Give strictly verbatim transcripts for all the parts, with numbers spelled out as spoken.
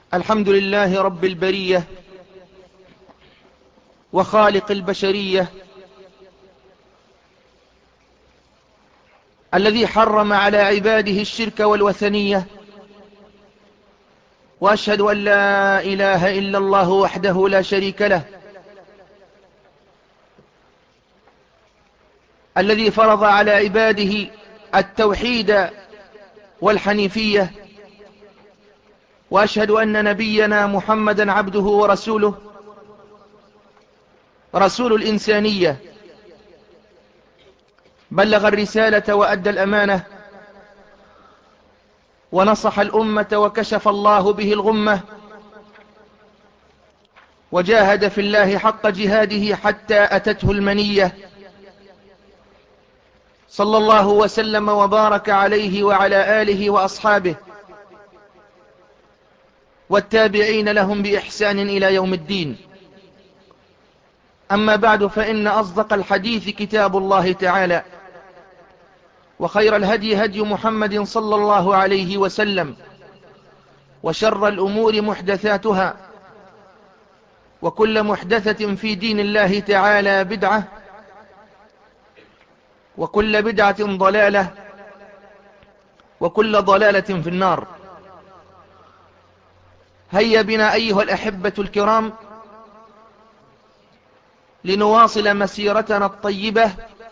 الحمد لله رب البرية وخالق البشرية، الذي حرم على عباده الشرك والوثنية، وأشهد أن لا إله إلا الله وحده لا شريك له، الذي فرض على عباده التوحيد والحنيفية. وأشهد أن نبينا محمدا عبده ورسوله، رسول الإنسانية، بلغ الرسالة وأدى الأمانة ونصح الأمة وكشف الله به الغمة، وجاهد في الله حق جهاده حتى أتته المنية، صلى الله وسلم وبارك عليه وعلى آله وأصحابه والتابعين لهم بإحسان إلى يوم الدين. أما بعد، فإن أصدق الحديث كتاب الله تعالى، وخير الهدي هدي محمد صلى الله عليه وسلم، وشر الأمور محدثاتها، وكل محدثة في دين الله تعالى بدعة، وكل بدعة ضلالة، وكل ضلالة في النار. هيا بنا أيها الأحبة الكرام لنواصل مسيرتنا الطيبة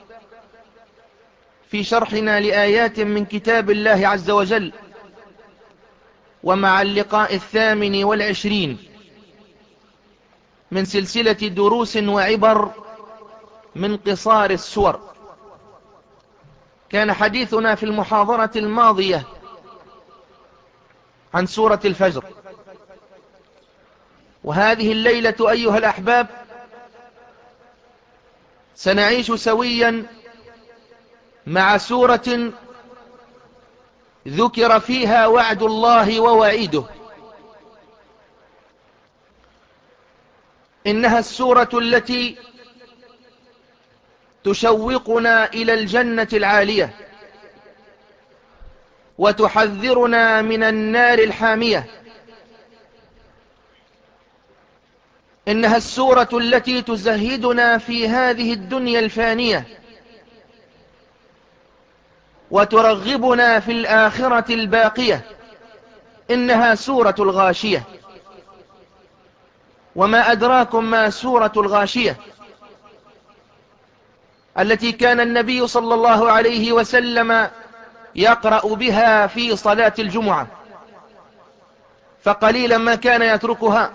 في شرحنا لآيات من كتاب الله عز وجل، ومع اللقاء الثامن والعشرين من سلسلة دروس وعبر من قصار السور. كان حديثنا في المحاضرة الماضية عن سورة الفجر، وهذه الليلة أيها الأحباب سنعيش سويا مع سورة ذكر فيها وعد الله ووعيده. إنها السورة التي تشوقنا إلى الجنة العالية، وتحذرنا من النار الحامية. إنها السورة التي تزهدنا في هذه الدنيا الفانية، وترغبنا في الآخرة الباقية. إنها سورة الغاشية. وما أدراكم ما سورة الغاشية، التي كان النبي صلى الله عليه وسلم يقرأ بها في صلاة الجمعة، فقليلا ما كان يتركها،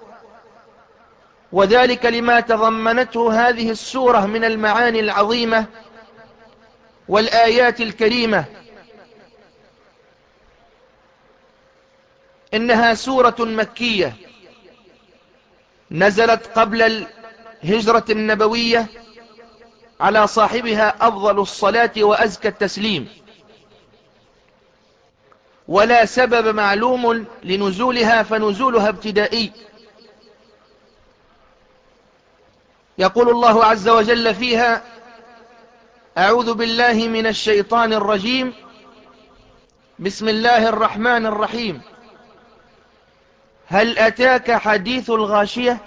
وذلك لما تضمنته هذه السورة من المعاني العظيمة والآيات الكريمة. إنها سورة مكية نزلت قبل الهجرة النبوية، على صاحبها أفضل الصلاة وأزكى التسليم، ولا سبب معلوم لنزولها، فنزولها ابتدائي. يقول الله عز وجل فيها: أعوذ بالله من الشيطان الرجيم، بسم الله الرحمن الرحيم. هل أتاك حديث الغاشية؟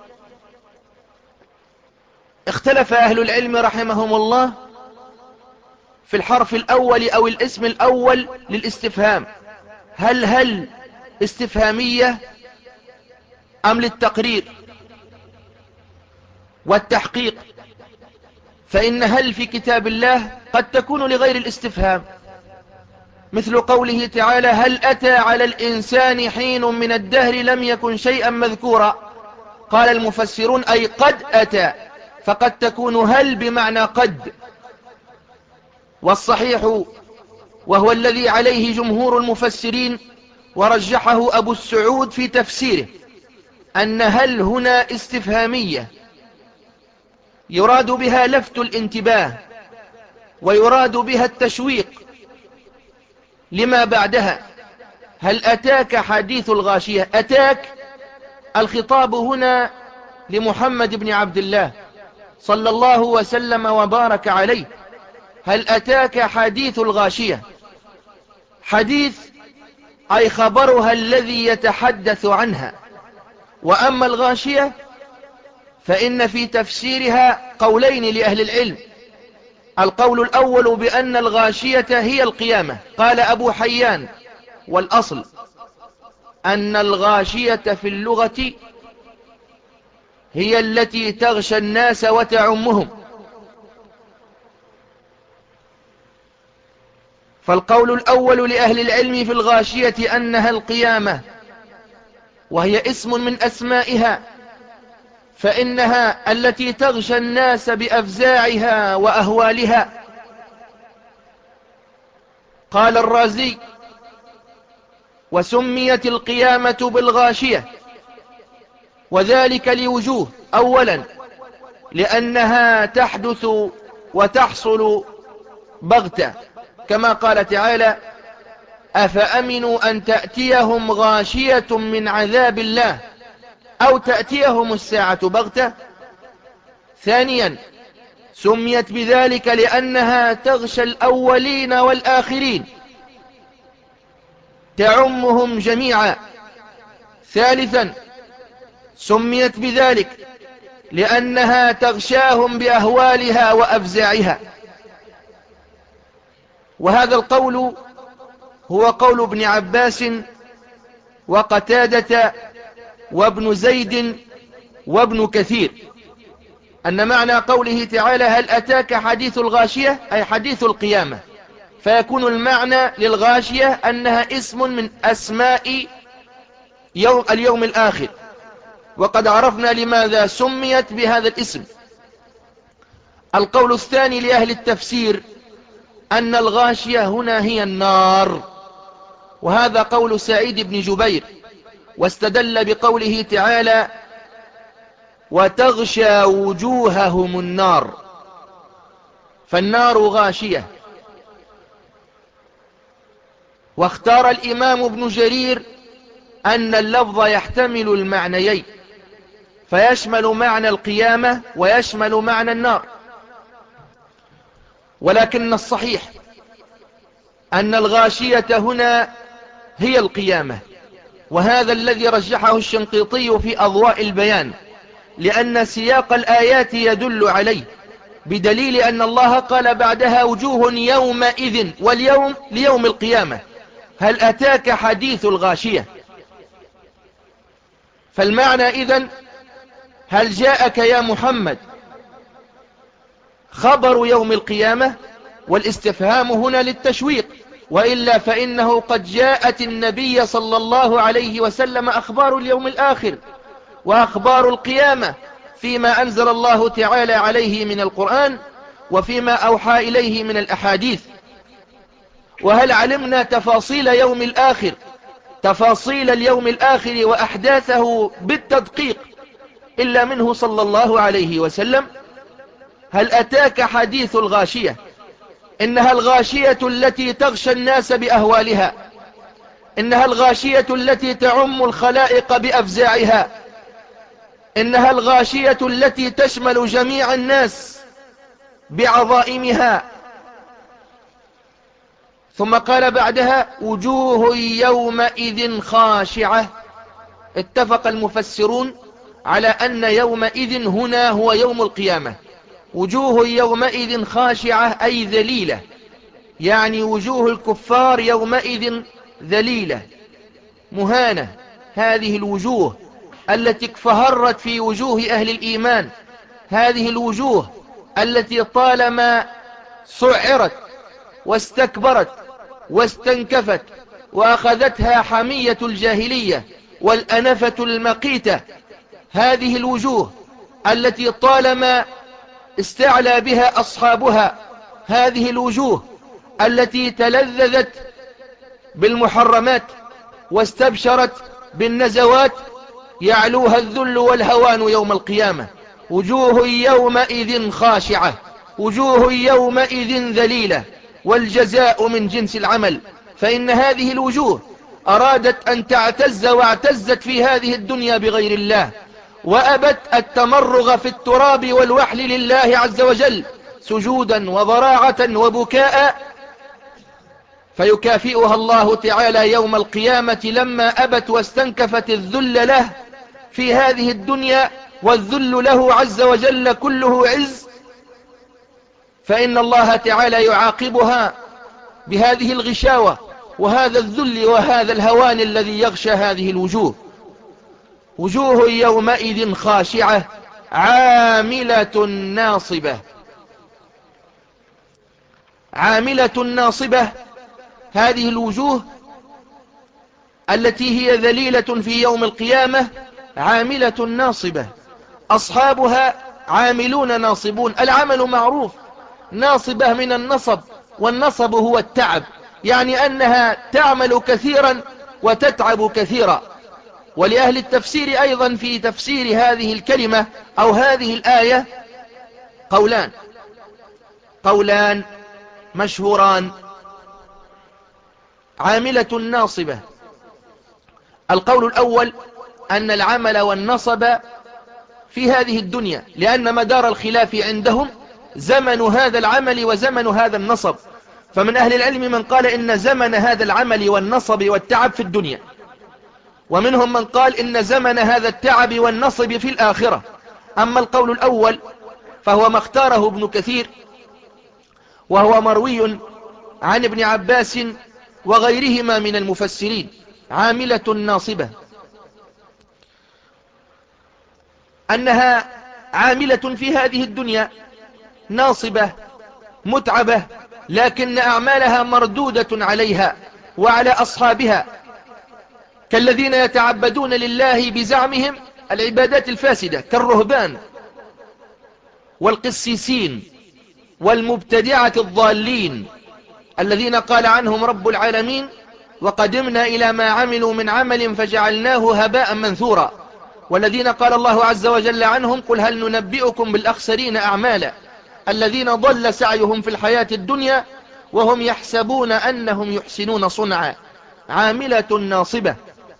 اختلف أهل العلم رحمهم الله في الحرف الأول أو الاسم الأول للاستفهام، هل هل استفهامية أم للتقرير والتحقيق؟ فإن هل في كتاب الله قد تكون لغير الاستفهام، مثل قوله تعالى: هل أتى على الإنسان حين من الدهر لم يكن شيئا مذكورا. قال المفسرون: أي قد أتى، فقد تكون هل بمعنى قد. والصحيح وهو الذي عليه جمهور المفسرين ورجحه أبو السعود في تفسيره، أن هل هنا استفهامية يراد بها لفت الانتباه، ويراد بها التشويق لما بعدها. هل أتاك حديث الغاشية؟ أتاك الخطاب هنا لمحمد بن عبد الله صلى الله وسلم وبارك عليه. هل أتاك حديث الغاشية؟ حديث أي خبرها الذي يتحدث عنها. وأما الغاشية فإن في تفسيرها قولين لأهل العلم. القول الأول بأن الغاشية هي القيامة، قال أبو حيان: والأصل أن الغاشية في اللغة هي التي تغشى الناس وتعمهم. فالقول الأول لأهل العلم في الغاشية أنها القيامة، وهي اسم من أسمائها، فإنها التي تغشى الناس بأفزاعها وأهوالها. قال الرازي: وسميت القيامة بالغاشية، وذلك لوجوه: أولا لأنها تحدث وتحصل بغتة، كما قال تعالى: أفأمنوا أن تأتيهم غاشية من عذاب الله أو تأتيهم الساعة بغتة. ثانيا سميت بذلك لأنها تغشى الأولين والآخرين، تعمهم جميعا. ثالثا سميت بذلك لأنها تغشاهم بأهوالها وأفزاعها. وهذا القول هو قول ابن عباس وقتادة وابن زيد وابن كثير، أن معنى قوله تعالى: هل أتاك حديث الغاشية، أي حديث القيامة، فيكون المعنى للغاشية أنها اسم من أسماء يوم اليوم الآخر، وقد عرفنا لماذا سميت بهذا الاسم. القول الثاني لأهل التفسير أن الغاشية هنا هي النار، وهذا قول سعيد بن جبير، واستدل بقوله تعالى: وتغشى وجوههم النار، فالنار غاشية. واختار الإمام ابن جرير أن اللفظ يحتمل المعنيين، فيشمل معنى القيامة ويشمل معنى النار. ولكن الصحيح أن الغاشية هنا هي القيامة، وهذا الذي رجحه الشنقيطي في أضواء البيان، لأن سياق الآيات يدل عليه، بدليل أن الله قال بعدها: وجوه يومئذ، واليوم ليوم القيامة. هل أتاك حديث الغاشية؟ فالمعنى إذن: هل جاءك يا محمد خبر يوم القيامة؟ والاستفهام هنا للتشويق، وإلا فإنه قد جاءت النبي صلى الله عليه وسلم أخبار اليوم الآخر وأخبار القيامة فيما أنزل الله تعالى عليه من القرآن، وفيما أوحى إليه من الأحاديث. وهل علمنا تفاصيل يوم الآخر، تفاصيل اليوم الآخر وأحداثه بالتدقيق، إلا منه صلى الله عليه وسلم؟ هل أتاك حديث الغاشية؟ إنها الغاشية التي تغشى الناس بأهوالها، إنها الغاشية التي تعم الخلائق بأفزاعها، إنها الغاشية التي تشمل جميع الناس بعظائمها. ثم قال بعدها: وجوه يومئذ خاشعة. اتفق المفسرون على أن يومئذ هنا هو يوم القيامة. وجوه يومئذ خاشعة أي ذليلة، يعني وجوه الكفار يومئذ ذليلة مهانة. هذه الوجوه التي اكفهرت في وجوه أهل الإيمان، هذه الوجوه التي طالما سعرت واستكبرت واستنكفت وأخذتها حمية الجاهلية والأنفة المقيتة، هذه الوجوه التي طالما استعلى بها أصحابها، هذه الوجوه التي تلذذت بالمحرمات واستبشرت بالنزوات، يعلوها الذل والهوان يوم القيامة. وجوه يومئذ خاشعة، وجوه يومئذ ذليلة، والجزاء من جنس العمل. فإن هذه الوجوه أرادت أن تعتز واعتزت في هذه الدنيا بغير الله، وأبت التمرغ في التراب والوحل لله عز وجل، سجودا وضراعة وبكاء فيكافئها الله تعالى يوم القيامة لما أبت واستنكفت الذل له في هذه الدنيا، والذل له عز وجل كله عز، فإن الله تعالى يعاقبها بهذه الغشاوة وهذا الذل وهذا الهوان الذي يغشى هذه الوجوه. وجوه يومئذ خاشعة عاملة ناصبة. عاملة ناصبة، هذه الوجوه التي هي ذليلة في يوم القيامة عاملة ناصبة، أصحابها عاملون ناصبون. العمل معروف، ناصبة من النصب، والنصب هو التعب، يعني أنها تعمل كثيرا وتتعب كثيرا. ولأهل التفسير أيضا في تفسير هذه الكلمة أو هذه الآية قولان قولان مشهوران. عاملة ناصبة، القول الأول أن العمل والنصب في هذه الدنيا، لأن مدار الخلاف عندهم زمن هذا العمل وزمن هذا النصب. فمن أهل العلم من قال إن زمن هذا العمل والنصب والتعب في الدنيا، ومنهم من قال إن زمن هذا التعب والنصب في الآخرة. أما القول الأول فهو ما اختاره ابن كثير، وهو مروي عن ابن عباس وغيرهما من المفسرين. عاملة ناصبة، أنها عاملة في هذه الدنيا ناصبة متعبة، لكن أعمالها مردودة عليها وعلى أصحابها، كالذين يتعبدون لله بزعمهم العبادات الفاسدة كالرهبان والقسيسين والمبتدعة الضالين، الذين قال عنهم رب العالمين: وقدمنا إلى ما عملوا من عمل فجعلناه هباء منثورا. والذين قال الله عز وجل عنهم: قل هل ننبئكم بالأخسرين أعمالا الذين ضل سعيهم في الحياة الدنيا وهم يحسبون أنهم يحسنون صنعا. عاملة ناصبة.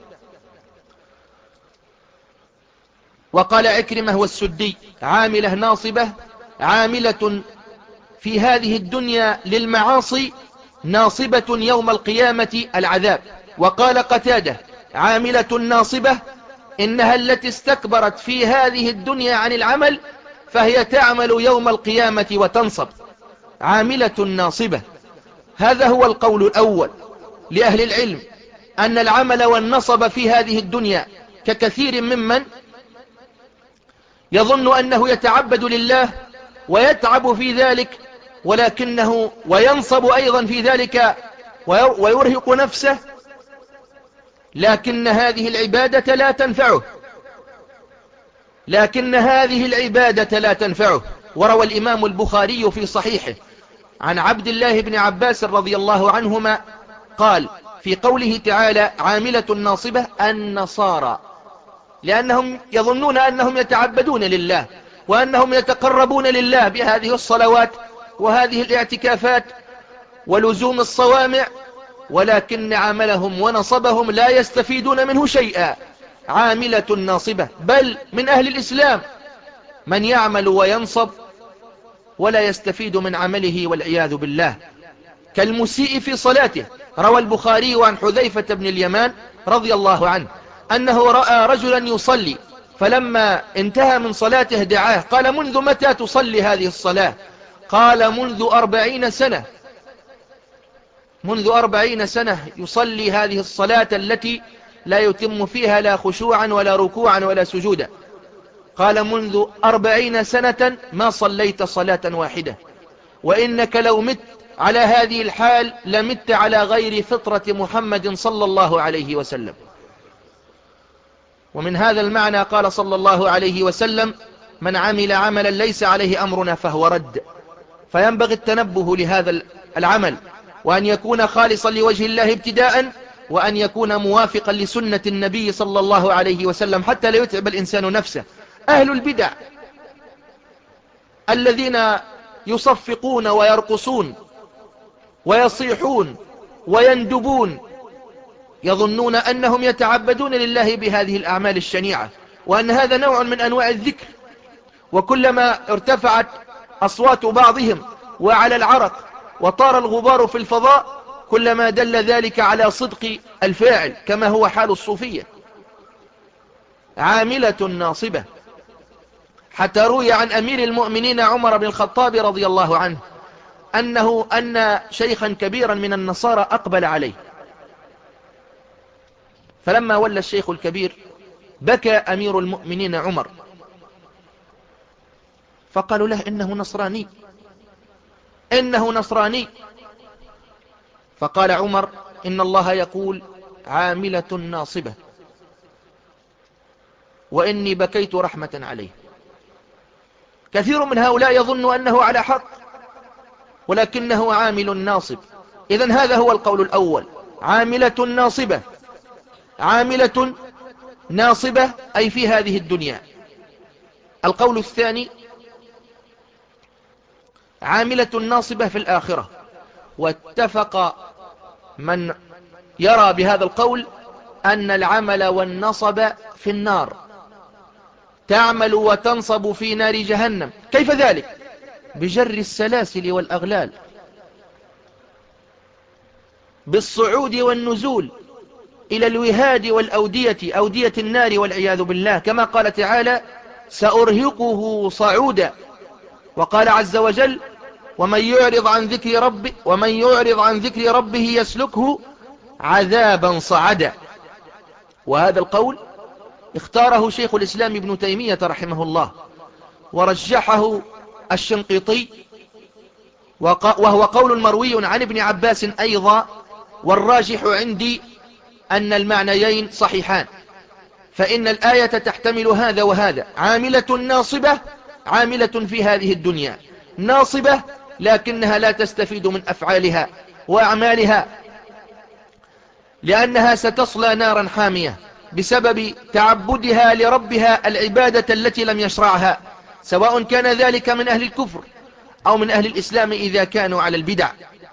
وقال عكرمة والسدي: عاملة ناصبة عاملة في هذه الدنيا للمعاصي، ناصبة يوم القيامة العذاب. وقال قتادة: عاملة ناصبة إنها التي استكبرت في هذه الدنيا عن العمل، فهي تعمل يوم القيامة وتنصب. عاملة ناصبة. هذا هو القول الأول لأهل العلم، أن العمل والنصب في هذه الدنيا ككثير ممن يظن أنه يتعبد لله ويتعب في ذلك، ولكنه وينصب أيضا في ذلك ويرهق نفسه، لكن هذه العبادة لا تنفعه لكن هذه العبادة لا تنفعه. وروى الإمام البخاري في صحيحه عن عبد الله بن عباس رضي الله عنهما قال في قوله تعالى: عاملة ناصبة النصارى، لأنهم يظنون أنهم يتعبدون لله وأنهم يتقربون لله بهذه الصلوات وهذه الاعتكافات ولزوم الصوامع، ولكن عملهم ونصبهم لا يستفيدون منه شيئا. عاملة ناصبة. بل من أهل الإسلام من يعمل وينصب ولا يستفيد من عمله والعياذ بالله، كالمسيء في صلاته. روى البخاري عن حذيفة بن اليمان رضي الله عنه أنه رأى رجلا يصلي، فلما انتهى من صلاته دعاه قال: منذ متى تصلي هذه الصلاة؟ قال: منذ أربعين سنة منذ أربعين سنة يصلي هذه الصلاة التي لا يتم فيها لا خشوعا ولا ركوعا ولا سجودا. قال: منذ أربعين سنة ما صليت صلاة واحدة، وإنك لو مت على هذه الحال لمت على غير فطرة محمد صلى الله عليه وسلم. ومن هذا المعنى قال صلى الله عليه وسلم: من عمل عملا ليس عليه أمرنا فهو رد. فينبغي التنبه لهذا العمل، وأن يكون خالصا لوجه الله ابتداء، وأن يكون موافقا لسنة النبي صلى الله عليه وسلم حتى لا يتعب الإنسان نفسه. أهل البدع الذين يصفقون ويرقصون ويصيحون ويندبون يظنون أنهم يتعبدون لله بهذه الأعمال الشنيعة، وأن هذا نوع من أنواع الذكر. وكلما ارتفعت أصوات بعضهم وعلى العرق وطار الغبار في الفضاء، كلما دل ذلك على صدق الفاعل كما هو حال الصوفية. عاملة ناصبة، حتى روي عن أمير المؤمنين عمر بن الخطاب رضي الله عنه أنه أن شيخا كبيرا من النصارى أقبل عليه، فلما ولى الشيخ الكبير بكى أمير المؤمنين عمر، فقالوا له إنه نصراني إنه نصراني فقال عمر: إن الله يقول عاملة ناصبة، وإني بكيت رحمة عليه. كثير من هؤلاء يظن أنه على حق ولكنه عامل ناصب. إذن هذا هو القول الأول، عاملة ناصبة. عاملة ناصبة أي في هذه الدنيا. القول الثاني عاملة ناصبة في الآخرة، واتفق من يرى بهذا القول أن العمل والنصب في النار، تعمل وتنصب في نار جهنم. كيف ذلك؟ بجر السلاسل والأغلال، بالصعود والنزول إلى الوهاد والأودية، أودية النار والعياذ بالله، كما قال تعالى: سأرهقه صعودا. وقال عز وجل: ومن يعرض عن ذكر ربه ومن يعرض عن ذكر ربه يسلكه عذابا صعدا. وهذا القول اختاره شيخ الإسلام ابن تيمية رحمه الله، ورجحه الشنقيطي، وهو قول مروي عن ابن عباس أيضا، والراجح عندي أن المعنيين صحيحان، فإن الآية تحتمل هذا وهذا. عاملة ناصبة، عاملة في هذه الدنيا، ناصبة لكنها لا تستفيد من أفعالها وأعمالها، لأنها ستصلى نارا حامية بسبب تعبدها لربها العبادة التي لم يشرعها، سواء كان ذلك من أهل الكفر أو من أهل الإسلام إذا كانوا على البدع.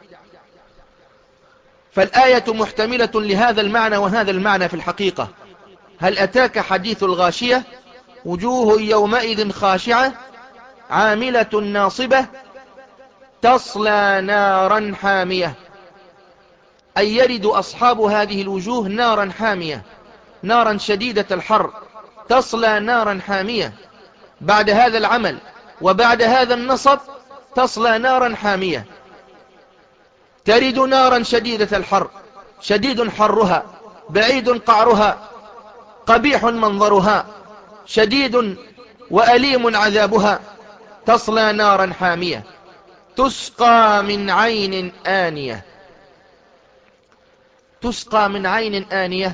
فالآية محتملة لهذا المعنى وهذا المعنى في الحقيقة. هل أتاك حديث الغاشية؟ وجوه يومئذ خاشعة عاملة ناصبة تصلى نارا حامية، أي يرد أصحاب هذه الوجوه نارا حامية، نارا شديدة الحر، تصلى نارا حامية. بعد هذا العمل وبعد هذا النصب تصلى نارا حامية، ترد نارا شديدة الحر، شديد حرها، بعيد قعرها، قبيح منظرها، شديد وأليم عذابها، تصلى نارا حامية تسقى من عين آنية. تسقى من عين آنية،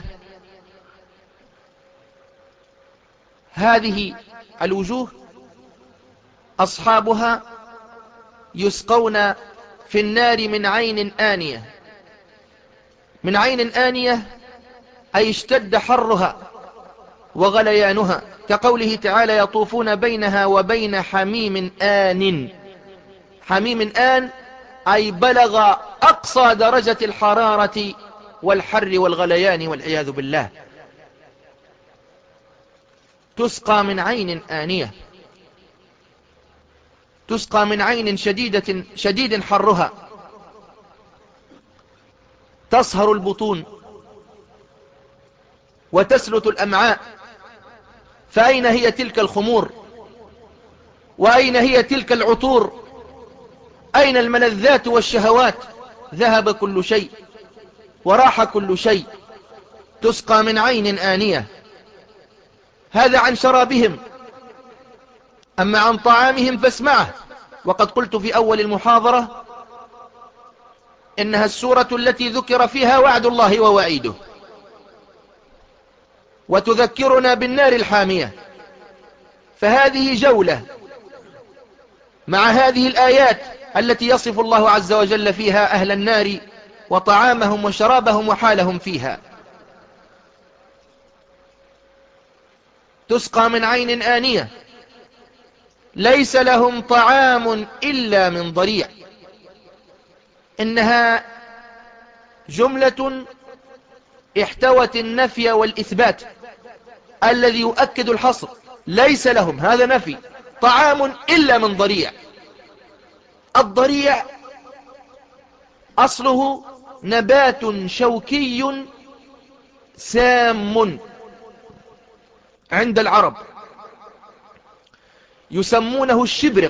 هذه الوجوه أصحابها يسقون في النار من عين آنية. من عين آنية أي اشتد حرها وغليانها، كقوله تعالى: يطوفون بينها وبين حميم آن. حميم آن أي بلغ أقصى درجة الحرارة والحر والغليان والعياذ بالله. تسقى من عين آنية، تسقى من عين شديدة شديد حرها، تصهر البطون وتسلت الأمعاء. فأين هي تلك الخمور؟ وأين هي تلك العطور؟ أين الملذات والشهوات؟ ذهب كل شيء وراح كل شيء. تسقى من عين آنية. هذا عن شرابهم. أما عن طعامهم فاسمعه. وقد قلت في أول المحاضرة إنها السورة التي ذكر فيها وعد الله ووعيده، وتذكرنا بالنار الحامية. فهذه جولة مع هذه الآيات التي يصف الله عز وجل فيها أهل النار وطعامهم وشرابهم وحالهم فيها. تسقى من عين آنية ليس لهم طعام إلا من ضريع. إنها جملة احتوت النفي والإثبات الذي يؤكد الحصر. ليس لهم، هذا نفي، طعام إلا من ضريع. الضريع أصله نبات شوكي سام عند العرب يسمونه الشبرق،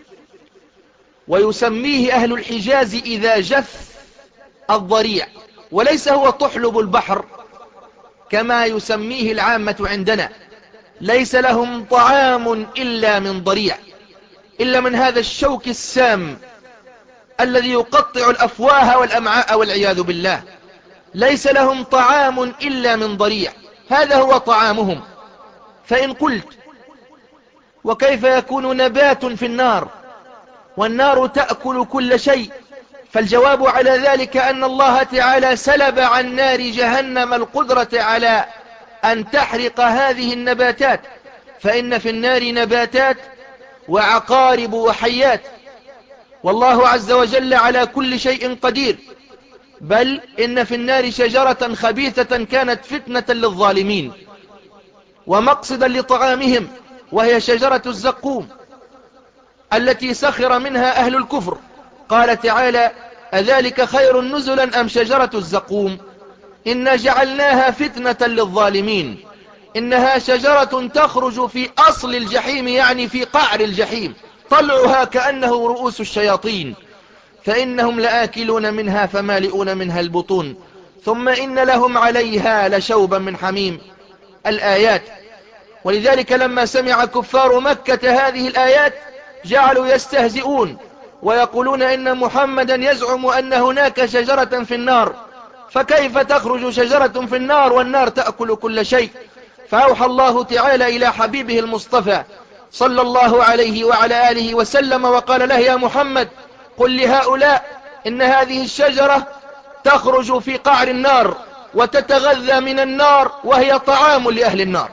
ويسميه أهل الحجاز إذا جف الضريع، وليس هو طحلب البحر كما يسميه العامة عندنا. ليس لهم طعام إلا من ضريع، إلا من هذا الشوك السام الذي يقطع الأفواه والأمعاء والعياذ بالله. ليس لهم طعام إلا من ضريع، هذا هو طعامهم. فإن قلت وكيف يكون نبات في النار والنار تأكل كل شيء؟ فالجواب على ذلك أن الله تعالى سلب عن نار جهنم القدرة على أن تحرق هذه النباتات، فإن في النار نباتات وعقارب وحيات، والله عز وجل على كل شيء قدير. بل إن في النار شجرة خبيثة كانت فتنة للظالمين ومقصدا لطعامهم، وهي شجرة الزقوم التي سخر منها أهل الكفر. قال تعالى: أذلك خير نزلا أم شجرة الزقوم إنا جعلناها فتنة للظالمين إنها شجرة تخرج في أصل الجحيم، يعني في قعر الجحيم، طلعها كأنه رؤوس الشياطين، فإنهم لآكلون منها فمالئون منها البطون ثم إن لهم عليها لشوبا من حميم. الآيات. ولذلك لما سمع كفار مكة هذه الآيات جعلوا يستهزئون ويقولون إن محمدا يزعم أن هناك شجرة في النار، فكيف تخرج شجرة في النار والنار تأكل كل شيء؟ فأوحى الله تعالى إلى حبيبه المصطفى صلى الله عليه وعلى آله وسلم وقال له: يا محمد قل لهؤلاء إن هذه الشجرة تخرج في قعر النار وتتغذى من النار وهي طعام لأهل النار.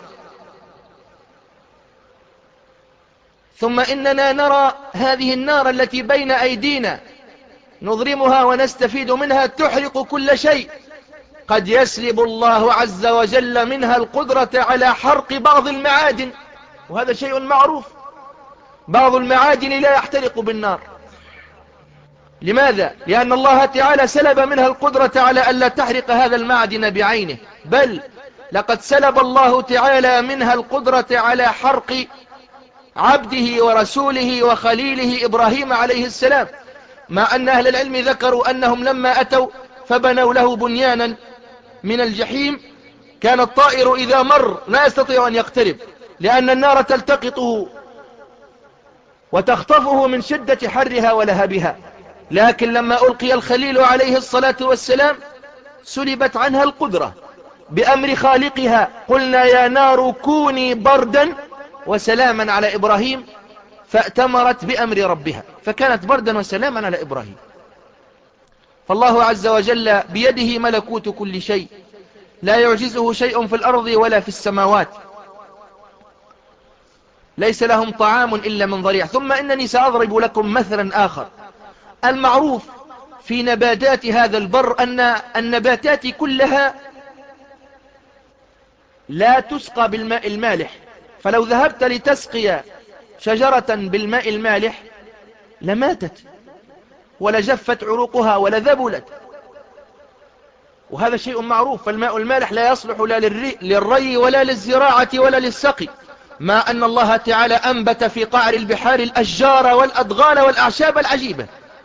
ثم إننا نرى هذه النار التي بين أيدينا نضرمها ونستفيد منها تحرق كل شيء، قد يسلب الله عز وجل منها القدرة على حرق بعض المعادن، وهذا شيء معروف. بعض المعادن لا يحترق بالنار. لماذا؟ لأن الله تعالى سلب منها القدرة على ألا تحرق هذا المعدن بعينه، بل لقد سلب الله تعالى منها القدرة على حرق عبده ورسوله وخليله إبراهيم عليه السلام، مع أن أهل العلم ذكروا أنهم لما أتوا فبنوا له بنيانا من الجحيم كان الطائر إذا مر لا يستطيع أن يقترب، لأن النار تلتقطه وتخطفه من شدة حرها ولهبها. لكن لما ألقي الخليل عليه الصلاة والسلام سلبت عنها القدرة بأمر خالقها: قلنا يا نار كوني بردا وسلاما على إبراهيم، فأتمرت بأمر ربها فكانت بردا وسلاما على إبراهيم. فالله عز وجل بيده ملكوت كل شيء، لا يعجزه شيء في الأرض ولا في السماوات. ليس لهم طعام إلا من ضريع. ثم إنني سأضرب لكم مثلا آخر. المعروف في نباتات هذا البر أن النباتات كلها لا تسقى بالماء المالح، فلو ذهبت لتسقي شجرة بالماء المالح لماتت ولجفت عروقها ولذبلت، وهذا شيء معروف. فالماء المالح لا يصلح لا للري ولا للزراعة ولا للسقي، ما أن الله تعالى أنبت في قعر البحار الأشجار والأدغال والأعشاب العجيبة.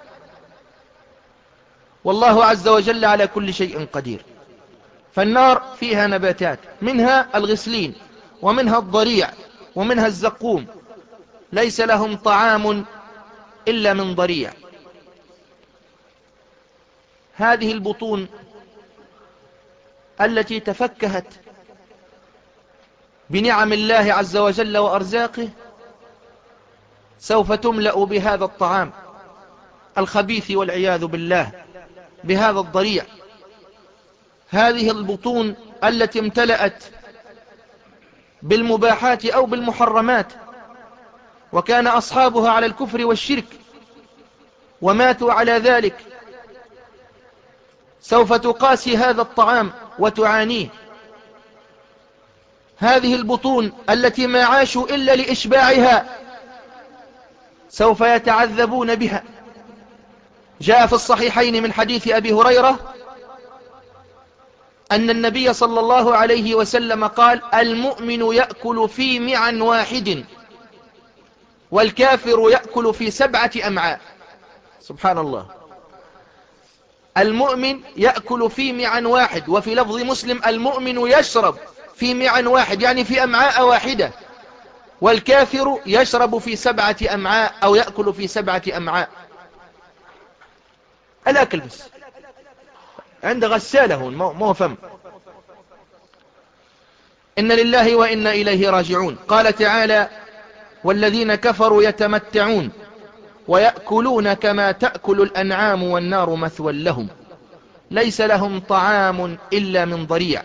والله عز وجل على كل شيء قدير. فالنار فيها نباتات، منها الغسلين ومنها الضريع ومنها الزقوم، ليس لهم طعام إلا من ضريع. هذه البطون التي تفكهت بنعم الله عز وجل وأرزاقه سوف تملأ بهذا الطعام الخبيث والعياذ بالله، بهذا الضريع. هذه البطون التي امتلأت بالمباحات أو بالمحرمات وكان أصحابها على الكفر والشرك وماتوا على ذلك، سوف تقاسي هذا الطعام وتعانيه. هذه البطون التي ما عاشوا إلا لإشباعها سوف يتعذبون بها. جاء في الصحيحين من حديث أبي هريرة أن النبي صلى الله عليه وسلم قال: المؤمن يأكل في معا واحد والكافر يأكل في سبعة أمعاء. سبحان الله. المؤمن يأكل في معا واحد، وفي لفظ مسلم: المؤمن يشرب في معا واحد، يعني في أمعاء واحدة، والكافر يشرب في سبعة أمعاء أو يأكل في سبعة أمعاء. الأكل بس عند غساله مو فم. إن لله وإنا إليه راجعون. قال تعالى: والذين كفروا يتمتعون ويأكلون كما تأكل الأنعام والنار مثوى لهم ليس لهم طعام إلا من ضريع.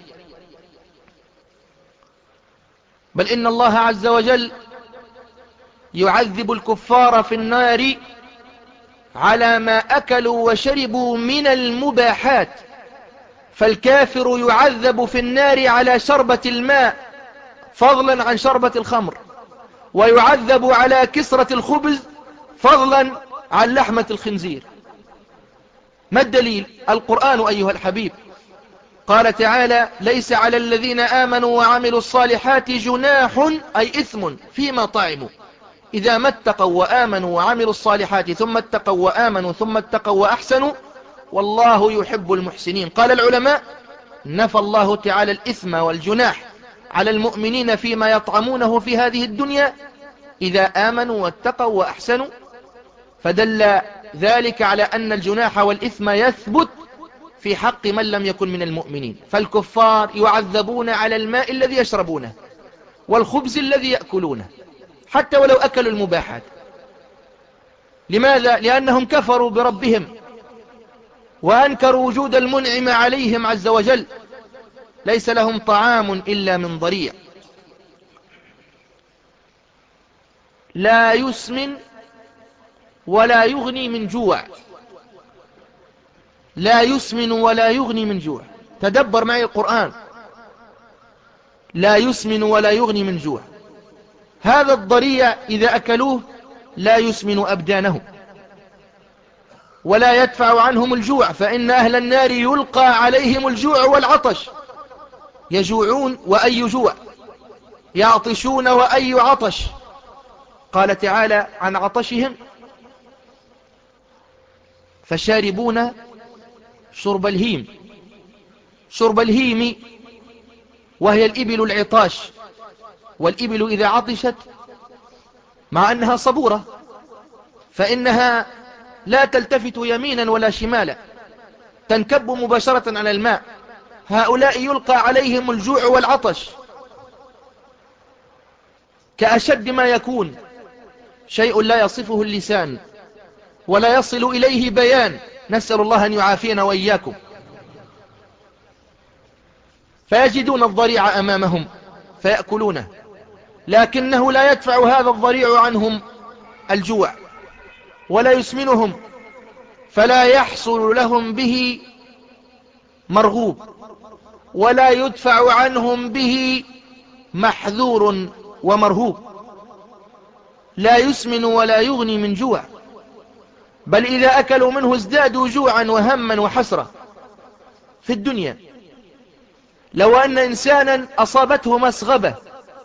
بل إن الله عز وجل يعذب الكفار في النار على ما أكلوا وشربوا من المباحات. فالكافر يعذب في النار على شربة الماء فضلا عن شربة الخمر، ويعذب على كسرة الخبز فضلا عن لحمة الخنزير. ما الدليل؟ القرآن أيها الحبيب. قال تعالى: ليس على الذين آمنوا وعملوا الصالحات جناح أي إثم فيما طعموا إذا ما اتقوا وآمنوا وعملوا الصالحات ثم اتقوا وآمنوا ثم اتقوا وأحسنوا والله يحب المحسنين. قال العلماء: نفى الله تعالى الإثم والجناح على المؤمنين فيما يطعمونه في هذه الدنيا إذا آمنوا واتقوا وأحسنوا، فدل ذلك على أن الجناح والإثم يثبت في حق من لم يكن من المؤمنين. فالكفار يعذبون على الماء الذي يشربونه والخبز الذي يأكلونه حتى ولو أكلوا المباحات. لماذا؟ لأنهم كفروا بربهم وأنكروا وجود المنعم عليهم عز وجل. ليس لهم طعام إلا من ضريع. لا يسمن ولا يغني من جوع. لا يسمن ولا يغني من جوع. تدبر معي القرآن. لا يسمن ولا يغني من جوع. هذا الضريع إذا أكلوه لا يسمن أبدانهم ولا يدفع عنهم الجوع، فإن أهل النار يلقى عليهم الجوع والعطش. يجوعون وأي جوع، يعطشون وأي عطش. قال تعالى عن عطشهم: فشاربون شرب الهيم. شرب الهيم وهي الإبل العطاش. والإبل إذا عطشت مع أنها صبورة فإنها لا تلتفت يمينا ولا شمالا، تنكب مباشرة على الماء. هؤلاء يلقى عليهم الجوع والعطش كأشد ما يكون، شيء لا يصفه اللسان ولا يصل إليه بيان، نسأل الله أن يعافينا وإياكم. فيجدون الضريع أمامهم فيأكلونه، لكنه لا يدفع هذا الضريع عنهم الجوع ولا يسمنهم، فلا يحصل لهم به مرغوب ولا يدفع عنهم به محذور ومرهوب. لا يسمن ولا يغني من جوع، بل إذا أكلوا منه ازدادوا جوعا وهما وحسرة في الدنيا. لو أن إنسانا أصابته مسغبة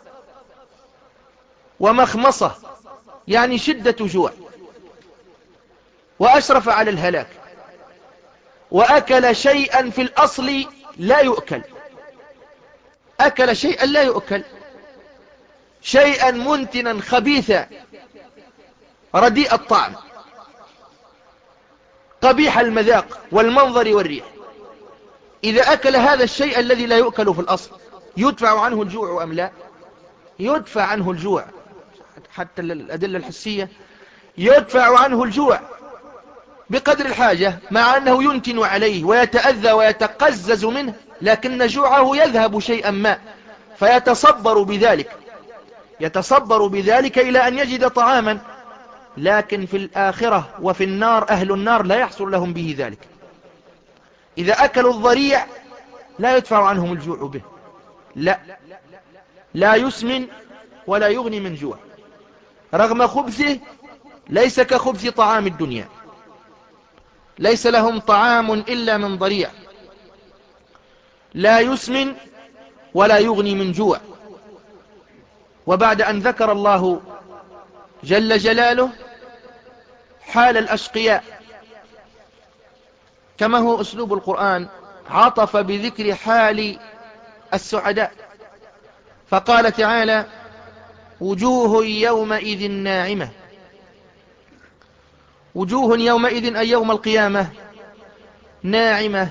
ومخمصة، يعني شدة جوع، وأشرف على الهلاك، وأكل شيئا في الأصل لا يؤكل، أكل شيئا لا يؤكل، شيئا منتنا خبيثا رديء الطعم قبيح المذاق والمنظر والريح، إذا أكل هذا الشيء الذي لا يؤكل في الأصل يدفع عنه الجوع أم لا؟ يدفع عنه الجوع. حتى الأدلة الحسية يدفع عنه الجوع بقدر الحاجة، مع أنه ينتن عليه ويتأذى ويتقزز منه، لكن جوعه يذهب شيئا ما فيتصبر بذلك يتصبر بذلك إلى أن يجد طعاما. لكن في الآخرة وفي النار أهل النار لا يحصل لهم به ذلك. إذا أكلوا الضريع لا يدفع عنهم الجوع به، لا لا يسمن ولا يغني من جوع، رغم خبثه ليس كخبث طعام الدنيا. ليس لهم طعام إلا من ضريع. لا يسمن ولا يغني من جوع. وبعد أن ذكر الله جل جلاله حال الأشقياء كما هو أسلوب القرآن، عطف بذكر حال السعداء، فقال تعالى: وجوه يومئذ ناعمة. وجوه يومئذ أي يوم القيامة ناعمة،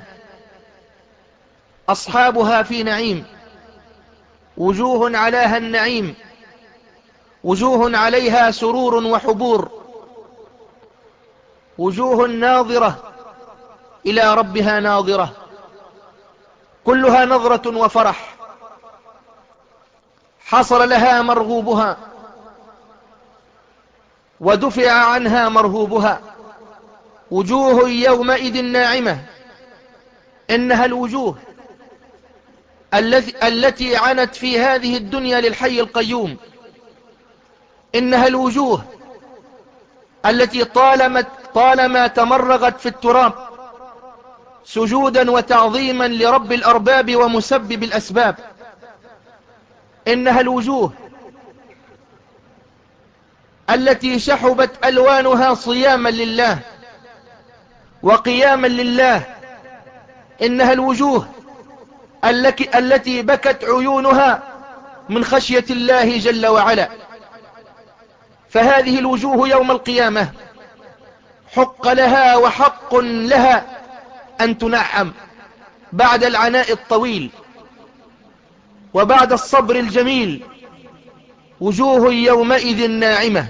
أصحابها في نعيم، وجوه عليها النعيم، وجوه عليها سرور وحبور، وجوه ناظرة إلى ربها ناظرة، كلها نظرة وفرح، حصل لها مرغوبها ودفع عنها مرهوبها. وجوه يومئذ ناعمة، إنها الوجوه التي عنت في هذه الدنيا للحي القيوم، إنها الوجوه التي طالما, طالما تمرغت في التراب سجودا وتعظيما لرب الأرباب ومسبب الأسباب. إنها الوجوه التي شحبت ألوانها صياما لله وقياما لله. إنها الوجوه التي بكت عيونها من خشية الله جل وعلا. فهذه الوجوه يوم القيامة حق لها وحق لها أن تنعم بعد العناء الطويل وبعد الصبر الجميل. وجوه يومئذ ناعمة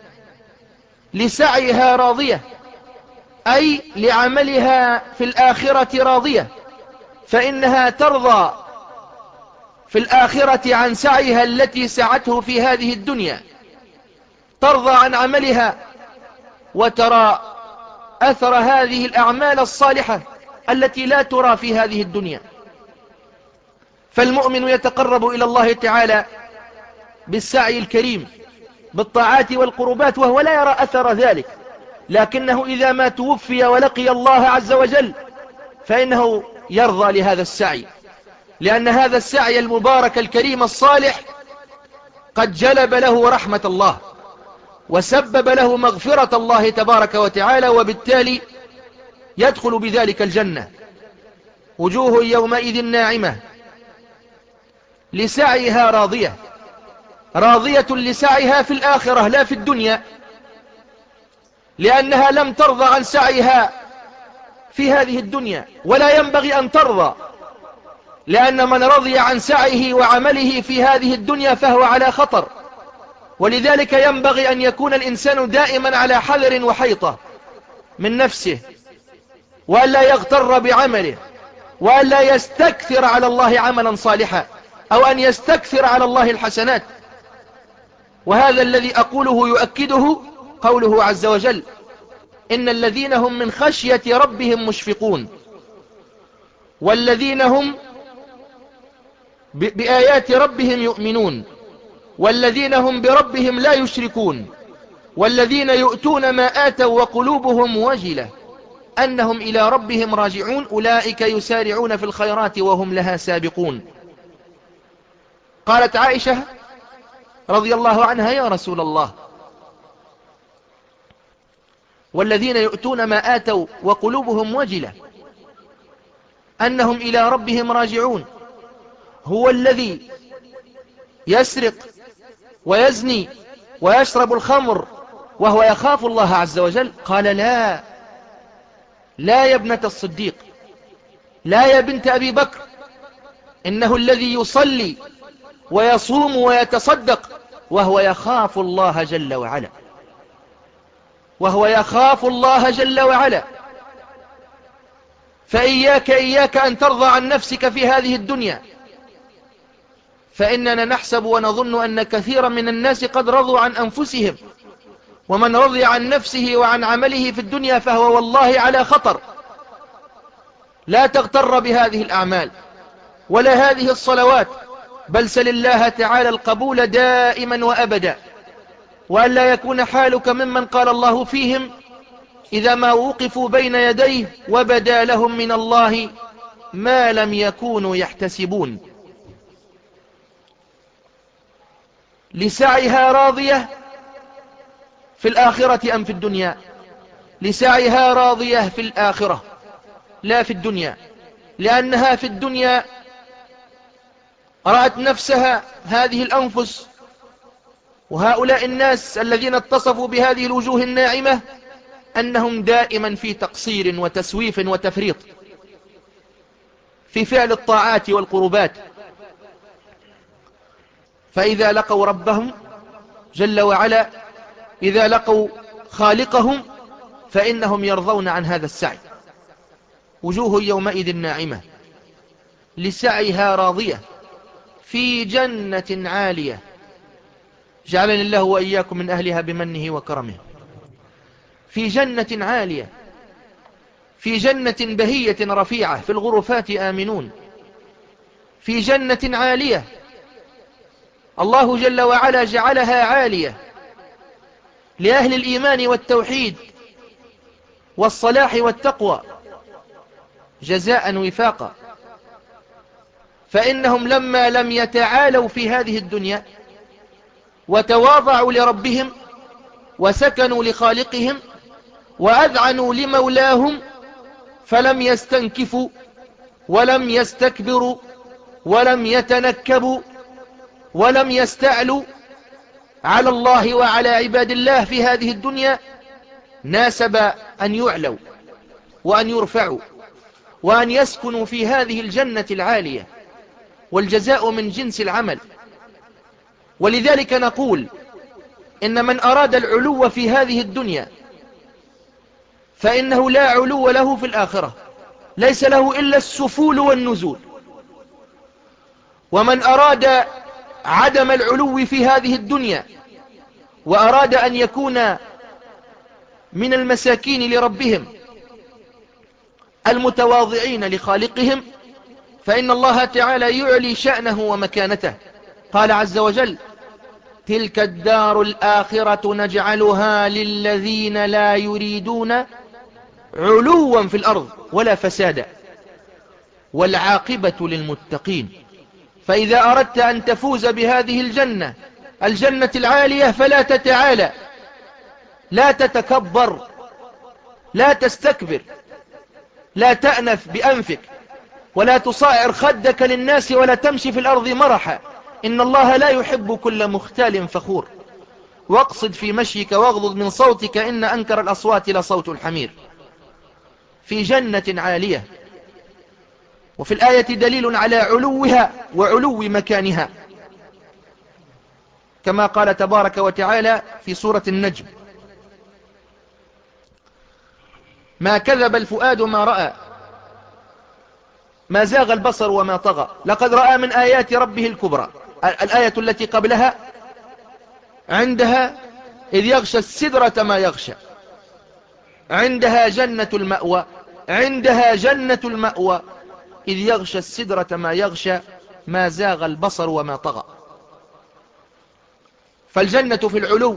لسعيها راضية، أي لعملها في الآخرة راضية، فإنها ترضى في الآخرة عن سعيها التي سعته في هذه الدنيا، ترضى عن عملها وترى أثر هذه الأعمال الصالحة التي لا ترى في هذه الدنيا. فالمؤمن يتقرب إلى الله تعالى بالسعي الكريم بالطاعات والقربات وهو لا يرى أثر ذلك، لكنه إذا ما توفي ولقي الله عز وجل فإنه يرضى لهذا السعي، لأن هذا السعي المبارك الكريم الصالح قد جلب له رحمة الله وسبب له مغفرة الله تبارك وتعالى، وبالتالي يدخل بذلك الجنة. وجوه يومئذ ناعمة لسعيها راضية، راضية لسعيها في الآخرة لا في الدنيا، لأنها لم ترضى عن سعيها في هذه الدنيا، ولا ينبغي أن ترضى، لأن من رضي عن سعيه وعمله في هذه الدنيا فهو على خطر. ولذلك ينبغي أن يكون الإنسان دائما على حذر وحيطة من نفسه، وأن لا يغتر بعمله، وأن لا يستكثر على الله عملا صالحا، أو أن يستكثر على الله الحسنات. وهذا الذي أقوله يؤكده قوله عز وجل: إن الذين هم من خشية ربهم مشفقون، والذين هم بآيات ربهم يؤمنون، والذين هم بربهم لا يشركون، والذين يؤتون ما آتوا وقلوبهم وجلة أنهم إلى ربهم راجعون، أولئك يسارعون في الخيرات وهم لها سابقون. قالت عائشة رضي الله عنها: يا رسول الله، والذين يؤتون ما آتوا وقلوبهم وجلة أنهم إلى ربهم راجعون هو الذي يسرق ويزني ويشرب الخمر وهو يخاف الله عز وجل؟ قال: لا لا يا ابنة الصديق، لا يا بنت أبي بكر، إنه الذي يصلي ويصوم ويتصدق وهو يخاف الله جل وعلا، وهو يخاف الله جل وعلا. فإياك إياك أن ترضى عن نفسك في هذه الدنيا، فإننا نحسب ونظن أن كثيرا من الناس قد رضوا عن أنفسهم، ومن رضي عن نفسه وعن عمله في الدنيا فهو والله على خطر. لا تغتر بهذه الأعمال ولا هذه الصلوات، بل سل الله تعالى القبول دائما وأبدا، وأن لا يكون حالك ممن قال الله فيهم: إذا ما وقفوا بين يديه وبدا لهم من الله ما لم يكونوا يحتسبون. لسعيها راضية في الآخرة أم في الدنيا؟ لسعيها راضية في الآخرة لا في الدنيا، لأنها في الدنيا رأت نفسها هذه الأنفس وهؤلاء الناس الذين اتصفوا بهذه الوجوه الناعمة أنهم دائما في تقصير وتسويف وتفريط في فعل الطاعات والقربات. فإذا لقوا ربهم جل وعلا، إذا لقوا خالقهم، فإنهم يرضون عن هذا السعي. وجوه يومئذ ناعمة لسعيها راضية في جنة عالية. جعلني الله وإياكم من أهلها بمنه وكرمه. في جنة عالية، في جنة بهية رفيعة، في الغرفات آمنون. في جنة عالية، الله جل وعلا جعلها عالية لأهل الإيمان والتوحيد والصلاح والتقوى جزاء وفاقا. فإنهم لما لم يتعالوا في هذه الدنيا وتواضعوا لربهم وسكنوا لخالقهم وأذعنوا لمولاهم، فلم يستنكفوا ولم يستكبروا ولم يتنكبوا ولم يستعلوا على الله وعلى عباد الله في هذه الدنيا، ناسب أن يعلوا وأن يرفعوا وأن يسكنوا في هذه الجنة العالية، والجزاء من جنس العمل. ولذلك نقول إن من أراد العلو في هذه الدنيا فإنه لا علو له في الآخرة، ليس له إلا السفول والنزول. ومن أراد عدم العلو في هذه الدنيا وأراد أن يكون من المساكين لربهم المتواضعين لخالقهم، فإن الله تعالى يعلي شأنه ومكانته. قال عز وجل: تلك الدار الآخرة نجعلها للذين لا يريدون علوا في الأرض ولا فسادا والعاقبة للمتقين. فإذا أردت أن تفوز بهذه الجنة الجنة العالية فلا تتعالى، لا تتكبر، لا تستكبر، لا تأنف بأنفك، ولا تصائر خدك للناس، ولا تمشي في الأرض مرحا. إن الله لا يحب كل مختال فخور. واقصد في مشيك واغضض من صوتك، إن أنكر الأصوات لصوت الحمير. في جنة عالية. وفي الآية دليل على علوها وعلو مكانها، كما قال تبارك وتعالى في سورة النجم: ما كذب الفؤاد ما رأى ما زاغ البصر وما طغى لقد رأى من آيات ربه الكبرى. الآية التي قبلها عندها إذ يغشى السدرة ما يغشى، عندها جنة المأوى، عندها جنة المأوى إذ يغشى السدرة ما يغشى ما زاغ البصر وما طغى. فالجنة في العلو.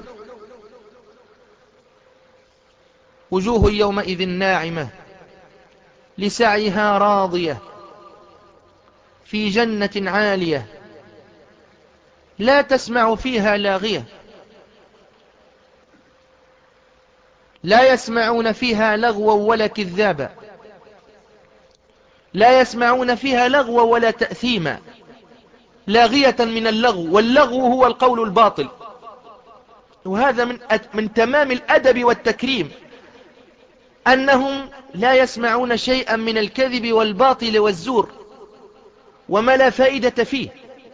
وجوه يومئذ ناعمة لسعيها راضية في جنة عالية لا تسمع فيها لاغية، لا يسمعون فيها لغوا ولا كذابا، لا يسمعون فيها لغوا ولا تأثيما. لاغية من اللغو، واللغو هو القول الباطل، وهذا من, من تمام الأدب والتكريم أنهم لا يسمعون شيئا من الكذب والباطل والزور وما لا فائدة فيه.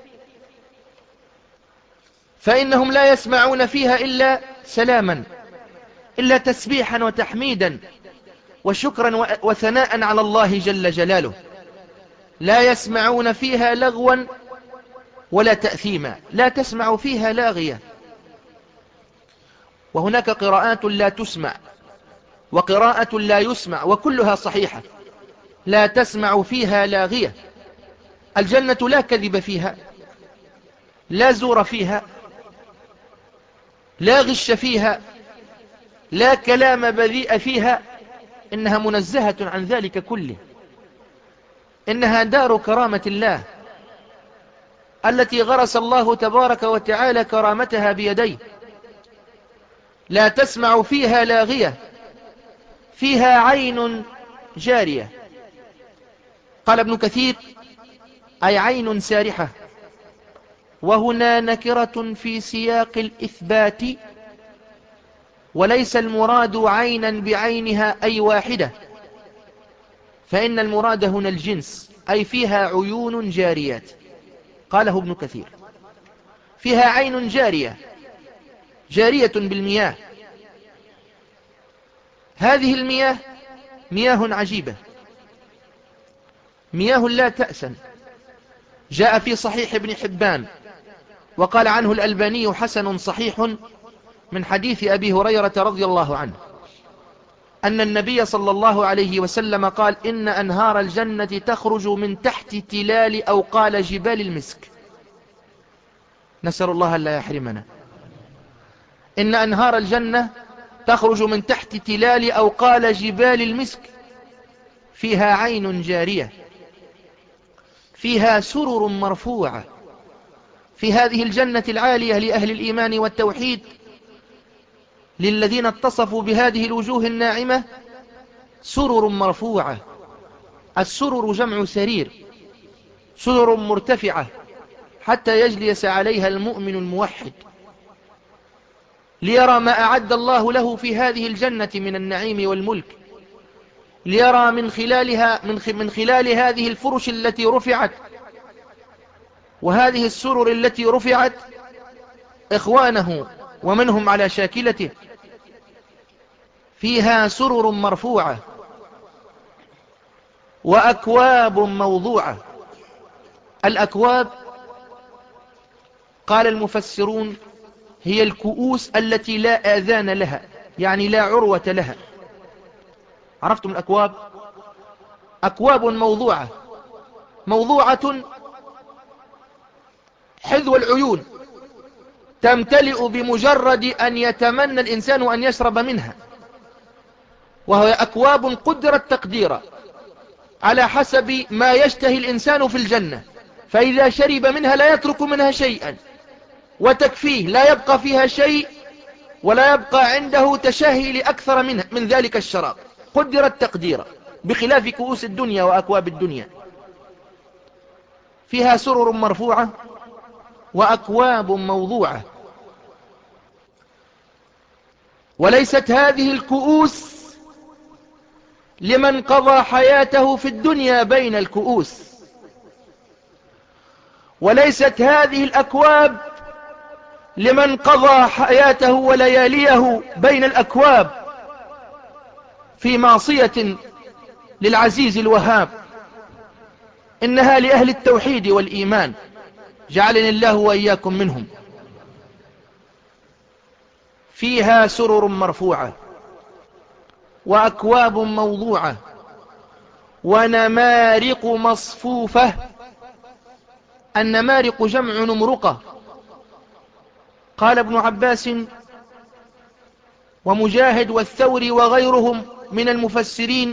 فإنهم لا يسمعون فيها إلا سلاما، إلا تسبيحا وتحميدا وشكرا وثناء على الله جل جلاله. لا يسمعون فيها لغوا ولا تأثيما، لا تسمع فيها لاغية. وهناك قراءات لا تسمع وقراءة لا يسمع، وكلها صحيحة. لا تسمع فيها لاغية. الجنة لا كذب فيها، لا زور فيها، لا غش فيها، لا كلام بذيء فيها، إنها منزهة عن ذلك كله. إنها دار كرامة الله التي غرس الله تبارك وتعالى كرامتها بيديه، لا تسمع فيها لاغية، فيها عين جارية. قال ابن كثير: أي عين سارحة. وهنا نكرة في سياق الإثبات، وليس المراد عينا بعينها أي واحدة، فإن المراد هنا الجنس، أي فيها عيون جاريات. قاله ابن كثير: فيها عين جارية، جارية بالمياه. هذه المياه مياه عجيبة، مياه لا تأسن. جاء في صحيح ابن حبان وقال عنه الألباني حسن صحيح من حديث أبي هريرة رضي الله عنه أن النبي صلى الله عليه وسلم قال: إن أنهار الجنة تخرج من تحت تلال أو قال جبال المسك. نسأل الله لا يحرمنا. إن أنهار الجنة تخرج من تحت تلال أو قال جبال المسك، فيها عين جارية، فيها سرر مرفوعة. في هذه الجنة العالية لأهل الإيمان والتوحيد، للذين اتصفوا بهذه الوجوه الناعمة، سرر مرفوعة. السرر جمع سرير، سرر مرتفعة حتى يجلس عليها المؤمن الموحد ليرى ما أعد الله له في هذه الجنة من النعيم والملك، ليرى من خلالها من, من خلال هذه الفرش التي رفعت وهذه السرر التي رفعت إخوانه ومنهم على شاكلته. فيها سرر مرفوعة وأكواب موضوعة. الأكواب قال المفسرون هي الكؤوس التي لا آذان لها، يعني لا عروة لها. عرفتم الأكواب؟ أكواب موضوعة، موضوعة حذو العيون، تمتلئ بمجرد أن يتمنى الإنسان أن يشرب منها. وهي أكواب قدرت تقديرا على حسب ما يشتهي الإنسان في الجنة، فإذا شرب منها لا يترك منها شيئا وتكفيه، لا يبقى فيها شيء ولا يبقى عنده تشهي لأكثر منها من ذلك الشراب. قدرت تقديرا، بخلاف كؤوس الدنيا وأكواب الدنيا. فيها سرر مرفوعة وأكواب موضوعة. وليست هذه الكؤوس لمن قضى حياته في الدنيا بين الكؤوس، وليست هذه الأكواب لمن قضى حياته ولياليه بين الأكواب في معصية للعزيز الوهاب. إنها لأهل التوحيد والإيمان، جعلني الله وإياكم منهم. فيها سرر مرفوعة وأكواب موضوعة ونمارق مصفوفة. النمارق جمع نمرقة. قال ابن عباس ومجاهد والثوري وغيرهم من المفسرين: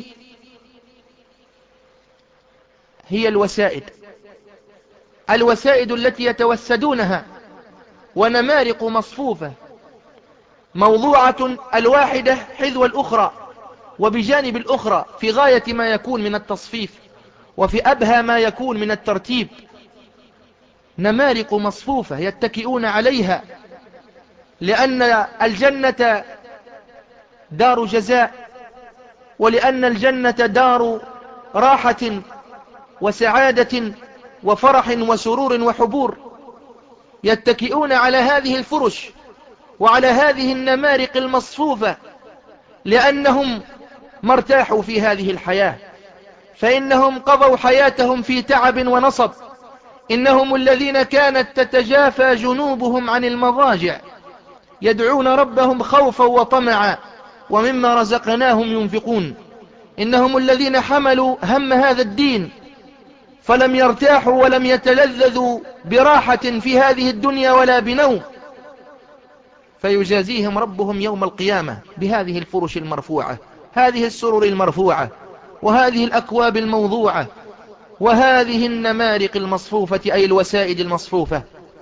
هي الوسائد، الوسائد التي يتوسدونها. ونمارق مصفوفة، موضوعة الواحدة حذو الأخرى وبجانب الأخرى، في غاية ما يكون من التصفيف وفي أبهى ما يكون من الترتيب. نمارق مصفوفة يتكئون عليها، لأن الجنة دار جزاء، ولأن الجنة دار راحة وسعادة وفرح وسرور وحبور. يتكئون على هذه الفرش وعلى هذه النمارق المصفوفة لأنهم ما ارتاحوا في هذه الحياة، فإنهم قضوا حياتهم في تعب ونصب. إنهم الذين كانت تتجافى جنوبهم عن المضاجع يدعون ربهم خوفا وطمعا ومما رزقناهم ينفقون. إنهم الذين حملوا هم هذا الدين فلم يرتاحوا ولم يتلذذوا براحة في هذه الدنيا ولا بنوم، فيجازيهم ربهم يوم القيامة بهذه الفرش المرفوعة، هذه السرر المرفوعة، وهذه الأكواب الموضوعة، وهذه النمارق المصفوفة أي الوسائد المصفوفة،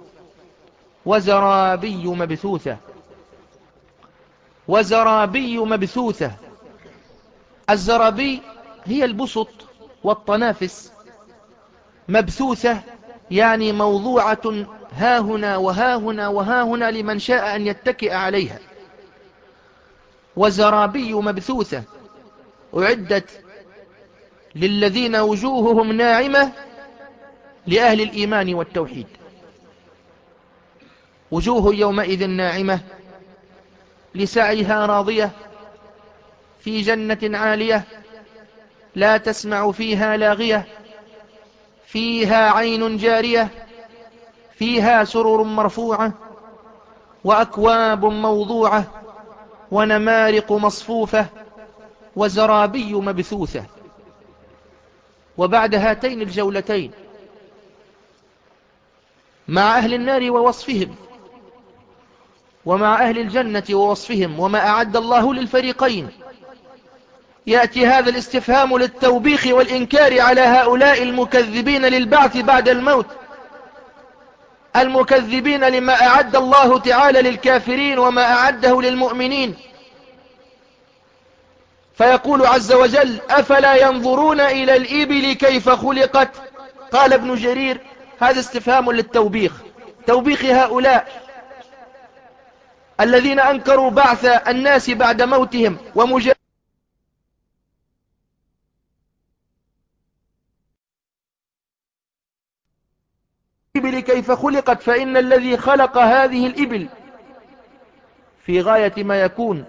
وزرابي مبثوثة. وزرابي مبثوثة، الزرابي هي البسط والطنافس، مبثوثة يعني موضوعة ها هنا وها هنا وها هنا لمن شاء أن يتكئ عليها. وزرابي مبثوثة أعدت للذين وجوههم ناعمة لأهل الإيمان والتوحيد. وجوه يومئذ ناعمة لسعيها راضية في جنة عالية لا تسمع فيها لاغية فيها عين جارية فيها سرر مرفوعة وأكواب موضوعة ونمارق مصفوفة وزرابي مبثوثة. وبعد هاتين الجولتين مع أهل النار ووصفهم، ومع أهل الجنة ووصفهم، وما أعد الله للفريقين، يأتي هذا الاستفهام للتوبيخ والإنكار على هؤلاء المكذبين للبعث بعد الموت، المكذبين لما أعد الله تعالى للكافرين وما أعده للمؤمنين. فيقول عز وجل: أفلا ينظرون إلى الإبل كيف خلقت؟ قال ابن جرير: هذا استفهام للتوبيخ، توبيخ هؤلاء الذين أنكروا بعث الناس بعد موتهم ومجاهدين الإبل كيف خلقت، فإن الذي خلق هذه الإبل في غاية ما يكون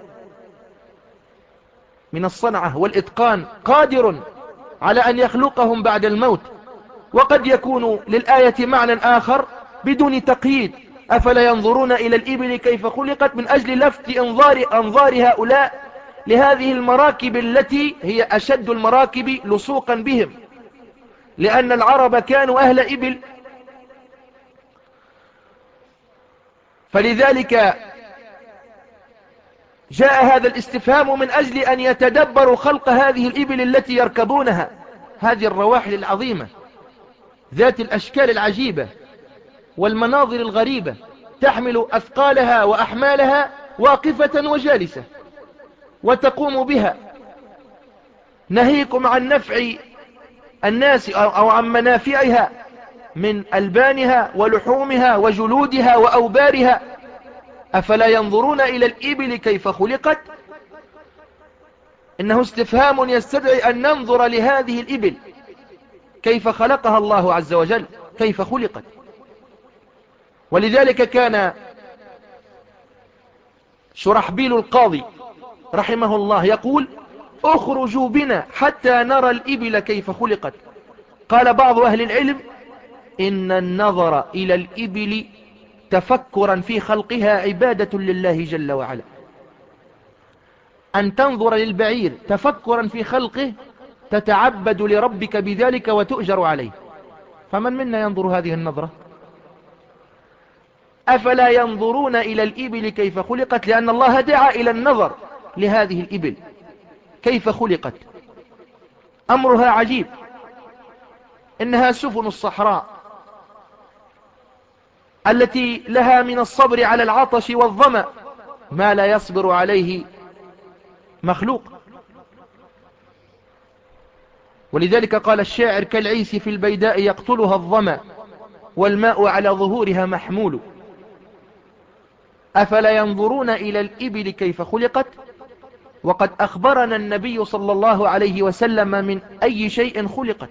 من الصنعة والإتقان قادر على أن يخلقهم بعد الموت. وقد يكون للآية معنى آخر بدون تقييد: أفلا ينظرون إلى الإبل كيف خلقت، من أجل لفت أنظار, أنظار هؤلاء لهذه المراكب التي هي أشد المراكب لصوقا بهم، لأن العرب كانوا أهل إبل. فلذلك جاء هذا الاستفهام من أجل أن يتدبروا خلق هذه الإبل التي يركبونها، هذه الرواحل العظيمة ذات الأشكال العجيبة والمناظر الغريبة، تحمل أثقالها وأحمالها واقفة وجالسة وتقوم بها، نهيكم عن نفع الناس أو عن منافعها من ألبانها ولحومها وجلودها وأوبارها. أفلا ينظرون إلى الإبل كيف خلقت؟ إنه استفهام يستدعي أن ننظر لهذه الإبل كيف خلقها الله عز وجل، كيف خلقت. ولذلك كان شرحبيل القاضي رحمه الله يقول: اخرجوا بنا حتى نرى الإبل كيف خلقت. قال بعض أهل العلم: إن النظر إلى الإبل تفكرا في خلقها عبادة لله جل وعلا. أن تنظر للبعير تفكرا في خلقه تتعبد لربك بذلك وتؤجر عليه. فمن منا ينظر هذه النظرة؟ أفلا ينظرون إلى الإبل كيف خلقت، لأن الله دعا إلى النظر لهذه الإبل كيف خلقت. أمرها عجيب، إنها سفن الصحراء التي لها من الصبر على العطش والظمأ ما لا يصبر عليه مخلوق. ولذلك قال الشاعر: كالعيس في البيداء يقتلها الظمأ والماء على ظهورها محمول. أفلا ينظرون إلى الإبل كيف خلقت؟ وقد أخبرنا النبي صلى الله عليه وسلم من أي شيء خلقت،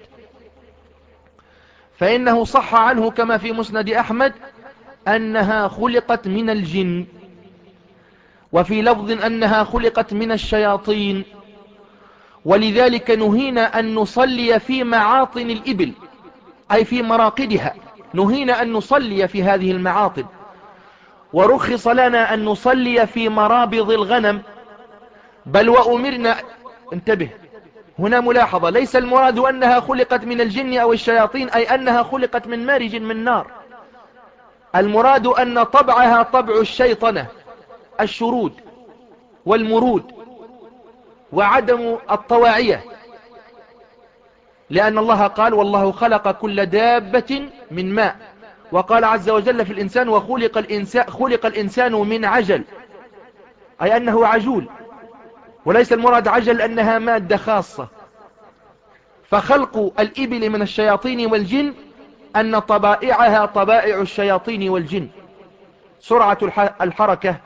فإنه صح عنه كما في مسند أحمد أنها خلقت من الجن، وفي لفظ أنها خلقت من الشياطين. ولذلك نهينا أن نصلي في معاطن الإبل أي في مراقدها، نهينا أن نصلي في هذه المعاطن، ورخص لنا أن نصلي في مرابض الغنم. بل وأمرنا، انتبه هنا ملاحظة، ليس المراد أنها خلقت من الجن أو الشياطين أي أنها خلقت من مارج من نار، المراد أن طبعها طبع الشيطنة، الشرود والمرود وعدم الطواعية. لأن الله قال والله خلق كل دابة من ماء، وقال عز وجل في الإنسان وخلق الإنسان, خلق الإنسان من عجل، أي أنه عجول، وليس المراد عجل أنها مادة خاصة. فخلق الإبل من الشياطين والجن أن طبائعها طبائع الشياطين والجن، سرعة الحركة،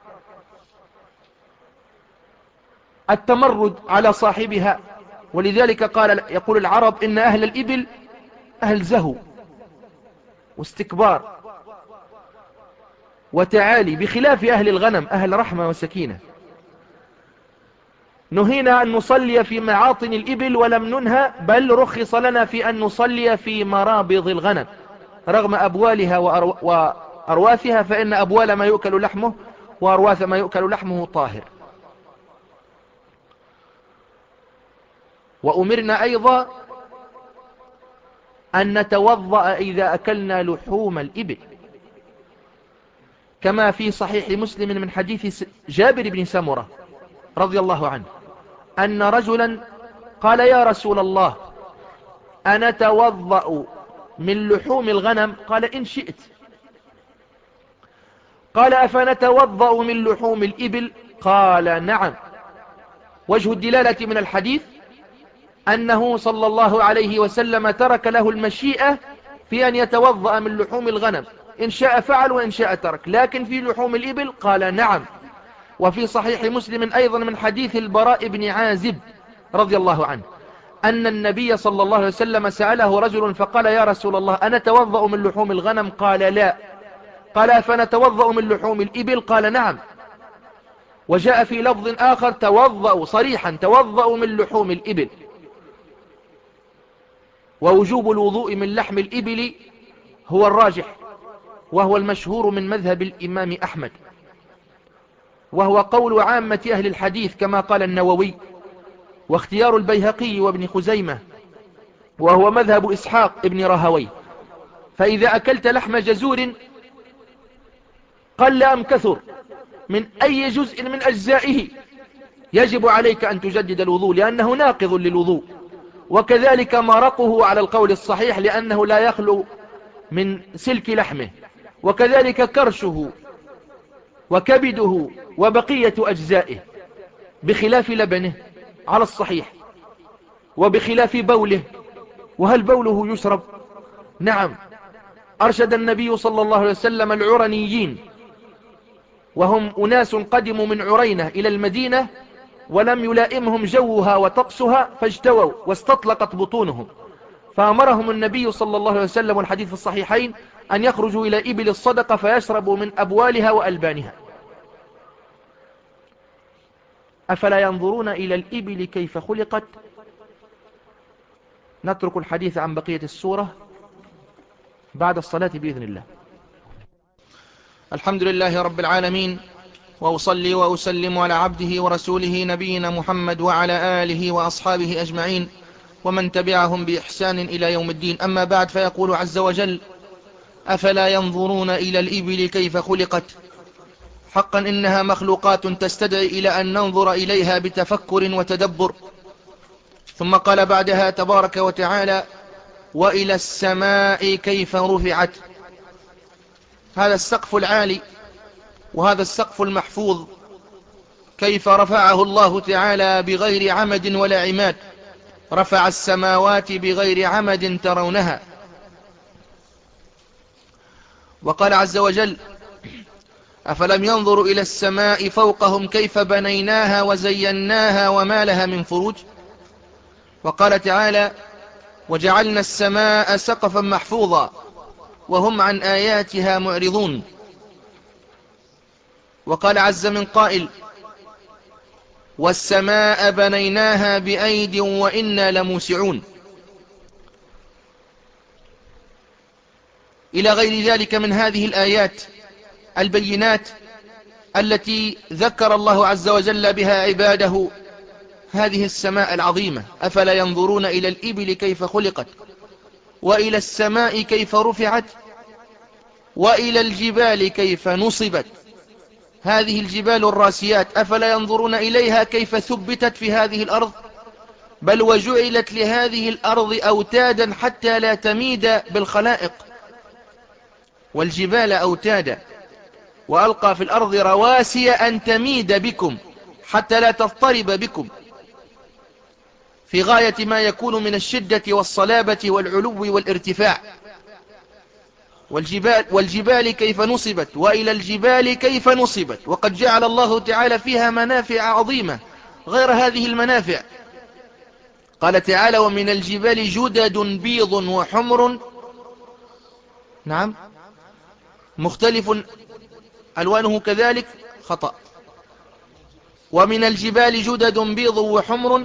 التمرد على صاحبها. ولذلك قال يقول العرب إن أهل الإبل أهل زهو واستكبار وتعالي، بخلاف أهل الغنم أهل رحمة وسكينة. نهينا أن نصلي في معاطن الإبل ولم ننهى، بل رخص لنا في أن نصلي في مرابض الغنم رغم أبوالها وأرواثها، فإن أبوال ما يؤكل لحمه وأرواث ما يؤكل لحمه طاهر. وأمرنا أيضا أن نتوضأ إذا أكلنا لحوم الإبل، كما في صحيح مسلم من حديث جابر بن سمرة رضي الله عنه أن رجلا قال يا رسول الله أنا توضأ من لحوم الغنم؟ قال إن شئت. قال أفنتوضأ من لحوم الإبل؟ قال نعم. وجه الدلالة من الحديث أنه صلى الله عليه وسلم ترك له المشيئة في أن يتوضأ من لحوم الغنم، إن شاء فعل وإن شاء ترك، لكن في لحوم الإبل قال نعم. وفي صحيح مسلم أيضا من حديث البراء بن عازب رضي الله عنه أن النبي صلى الله عليه وسلم سأله رجل فقال يا رسول الله أنا توضأ من لحوم الغنم؟ قال لا. قال فنتوضأ من لحوم الإبل؟ قال نعم. وجاء في لفظ آخر توضأ صريحا توضأ من لحوم الإبل. ووجوب الوضوء من لحم الإبل هو الراجح، وهو المشهور من مذهب الإمام أحمد، وهو قول عامة أهل الحديث كما قال النووي، واختيار البيهقي وابن خزيمة، وهو مذهب إسحاق ابن راهوي. فإذا أكلت لحم جزور قل أم كثر من أي جزء من أجزائه يجب عليك أن تجدد الوضوء لأنه ناقض للوضوء. وكذلك مرقه على القول الصحيح لأنه لا يخلو من سلك لحمه، وكذلك كرشه وكبده وبقية أجزائه، بخلاف لبنه على الصحيح، وبخلاف بوله. وهل بوله يشرب؟ نعم. أرشد النبي صلى الله عليه وسلم العرنيين، وهم أناس قدموا من عرينة إلى المدينة ولم يلائمهم جوها وطقسها فاجتووا واستطلقت بطونهم، فأمرهم النبي صلى الله عليه وسلم والحديث في الصحيحين أن يخرجوا إلى إبل الصدقة فيشربوا من أبوالها وألبانها. أفلا ينظرون إلى الإبل كيف خلقت؟ نترك الحديث عن بقية السورة بعد الصلاة بإذن الله. الحمد لله رب العالمين، وأصلي وأسلم على عبده ورسوله نبينا محمد وعلى آله وأصحابه أجمعين ومن تبعهم بإحسان إلى يوم الدين. أما بعد، فيقول عز وجل أفلا ينظرون إلى الإبل كيف خلقت؟ حقا إنها مخلوقات تستدعي إلى أن ننظر إليها بتفكر وتدبر. ثم قال بعدها تبارك وتعالى وإلى السماء كيف رفعت. هذا السقف العالي وهذا السقف المحفوظ كيف رفعه الله تعالى بغير عمد ولا عماد. رفع السماوات بغير عمد ترونها. وقال عز وجل أفلم ينظروا إلى السماء فوقهم كيف بنيناها وزيناها وما لها من فروج. وقال تعالى وجعلنا السماء سقفا محفوظا وهم عن آياتها معرضون. وقال عز من قائل والسماء بنيناها بأيد وإنا لموسعون، إلى غير ذلك من هذه الآيات البينات التي ذكر الله عز وجل بها عباده هذه السماء العظيمة. أفلا ينظرون إلى الإبل كيف خلقت وإلى السماء كيف رفعت وإلى الجبال كيف نصبت. هذه الجبال الراسيات أفلا ينظرون إليها كيف ثبتت في هذه الأرض بل وجعلت لهذه الأرض أوتادا حتى لا تميد بالخلائق، والجبال أوتادا، وألقى في الأرض رواسي أن تميد بكم حتى لا تضطرب بكم، في غاية ما يكون من الشدة والصلابة والعلو والارتفاع. والجبال, والجبال كيف نصبت، وإلى الجبال كيف نصبت، وقد جعل الله تعالى فيها منافع عظيمة غير هذه المنافع. قال تعالى: ومن الجبال جدد بيض وحمر نعم مختلف ألوانه كذلك خطأ ومن الجبال جدد بيض وحمر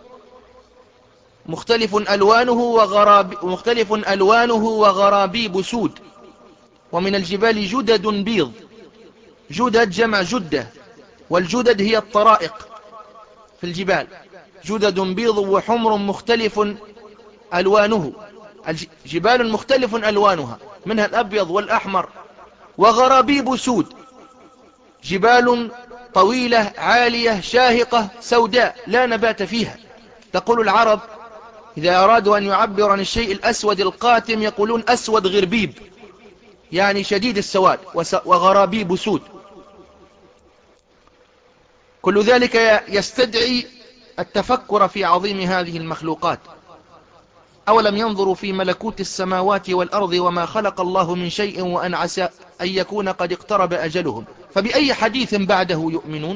مختلف ألوانه وغراب مختلف ألوانه وغرابيب سود. ومن الجبال جدد بيض، جدد جمع جدة، والجدد هي الطرائق في الجبال. جدد بيض وحمر مختلف ألوانه، جبال مختلف ألوانها، منها الأبيض والأحمر. وغرابيب سود، جبال طويلة عالية شاهقة سوداء لا نبات فيها. تقول العرب إذا أرادوا أن يعبروا عن الشيء الأسود القاتم يقولون أسود غربيب، يعني شديد السواد. وغرابيب سود، كل ذلك يستدعي التفكر في عظيم هذه المخلوقات. أولم ينظروا في ملكوت السماوات والأرض وما خلق الله من شيء وأن عسى أن يكون قد اقترب أجلهم فبأي حديث بعده يؤمنون.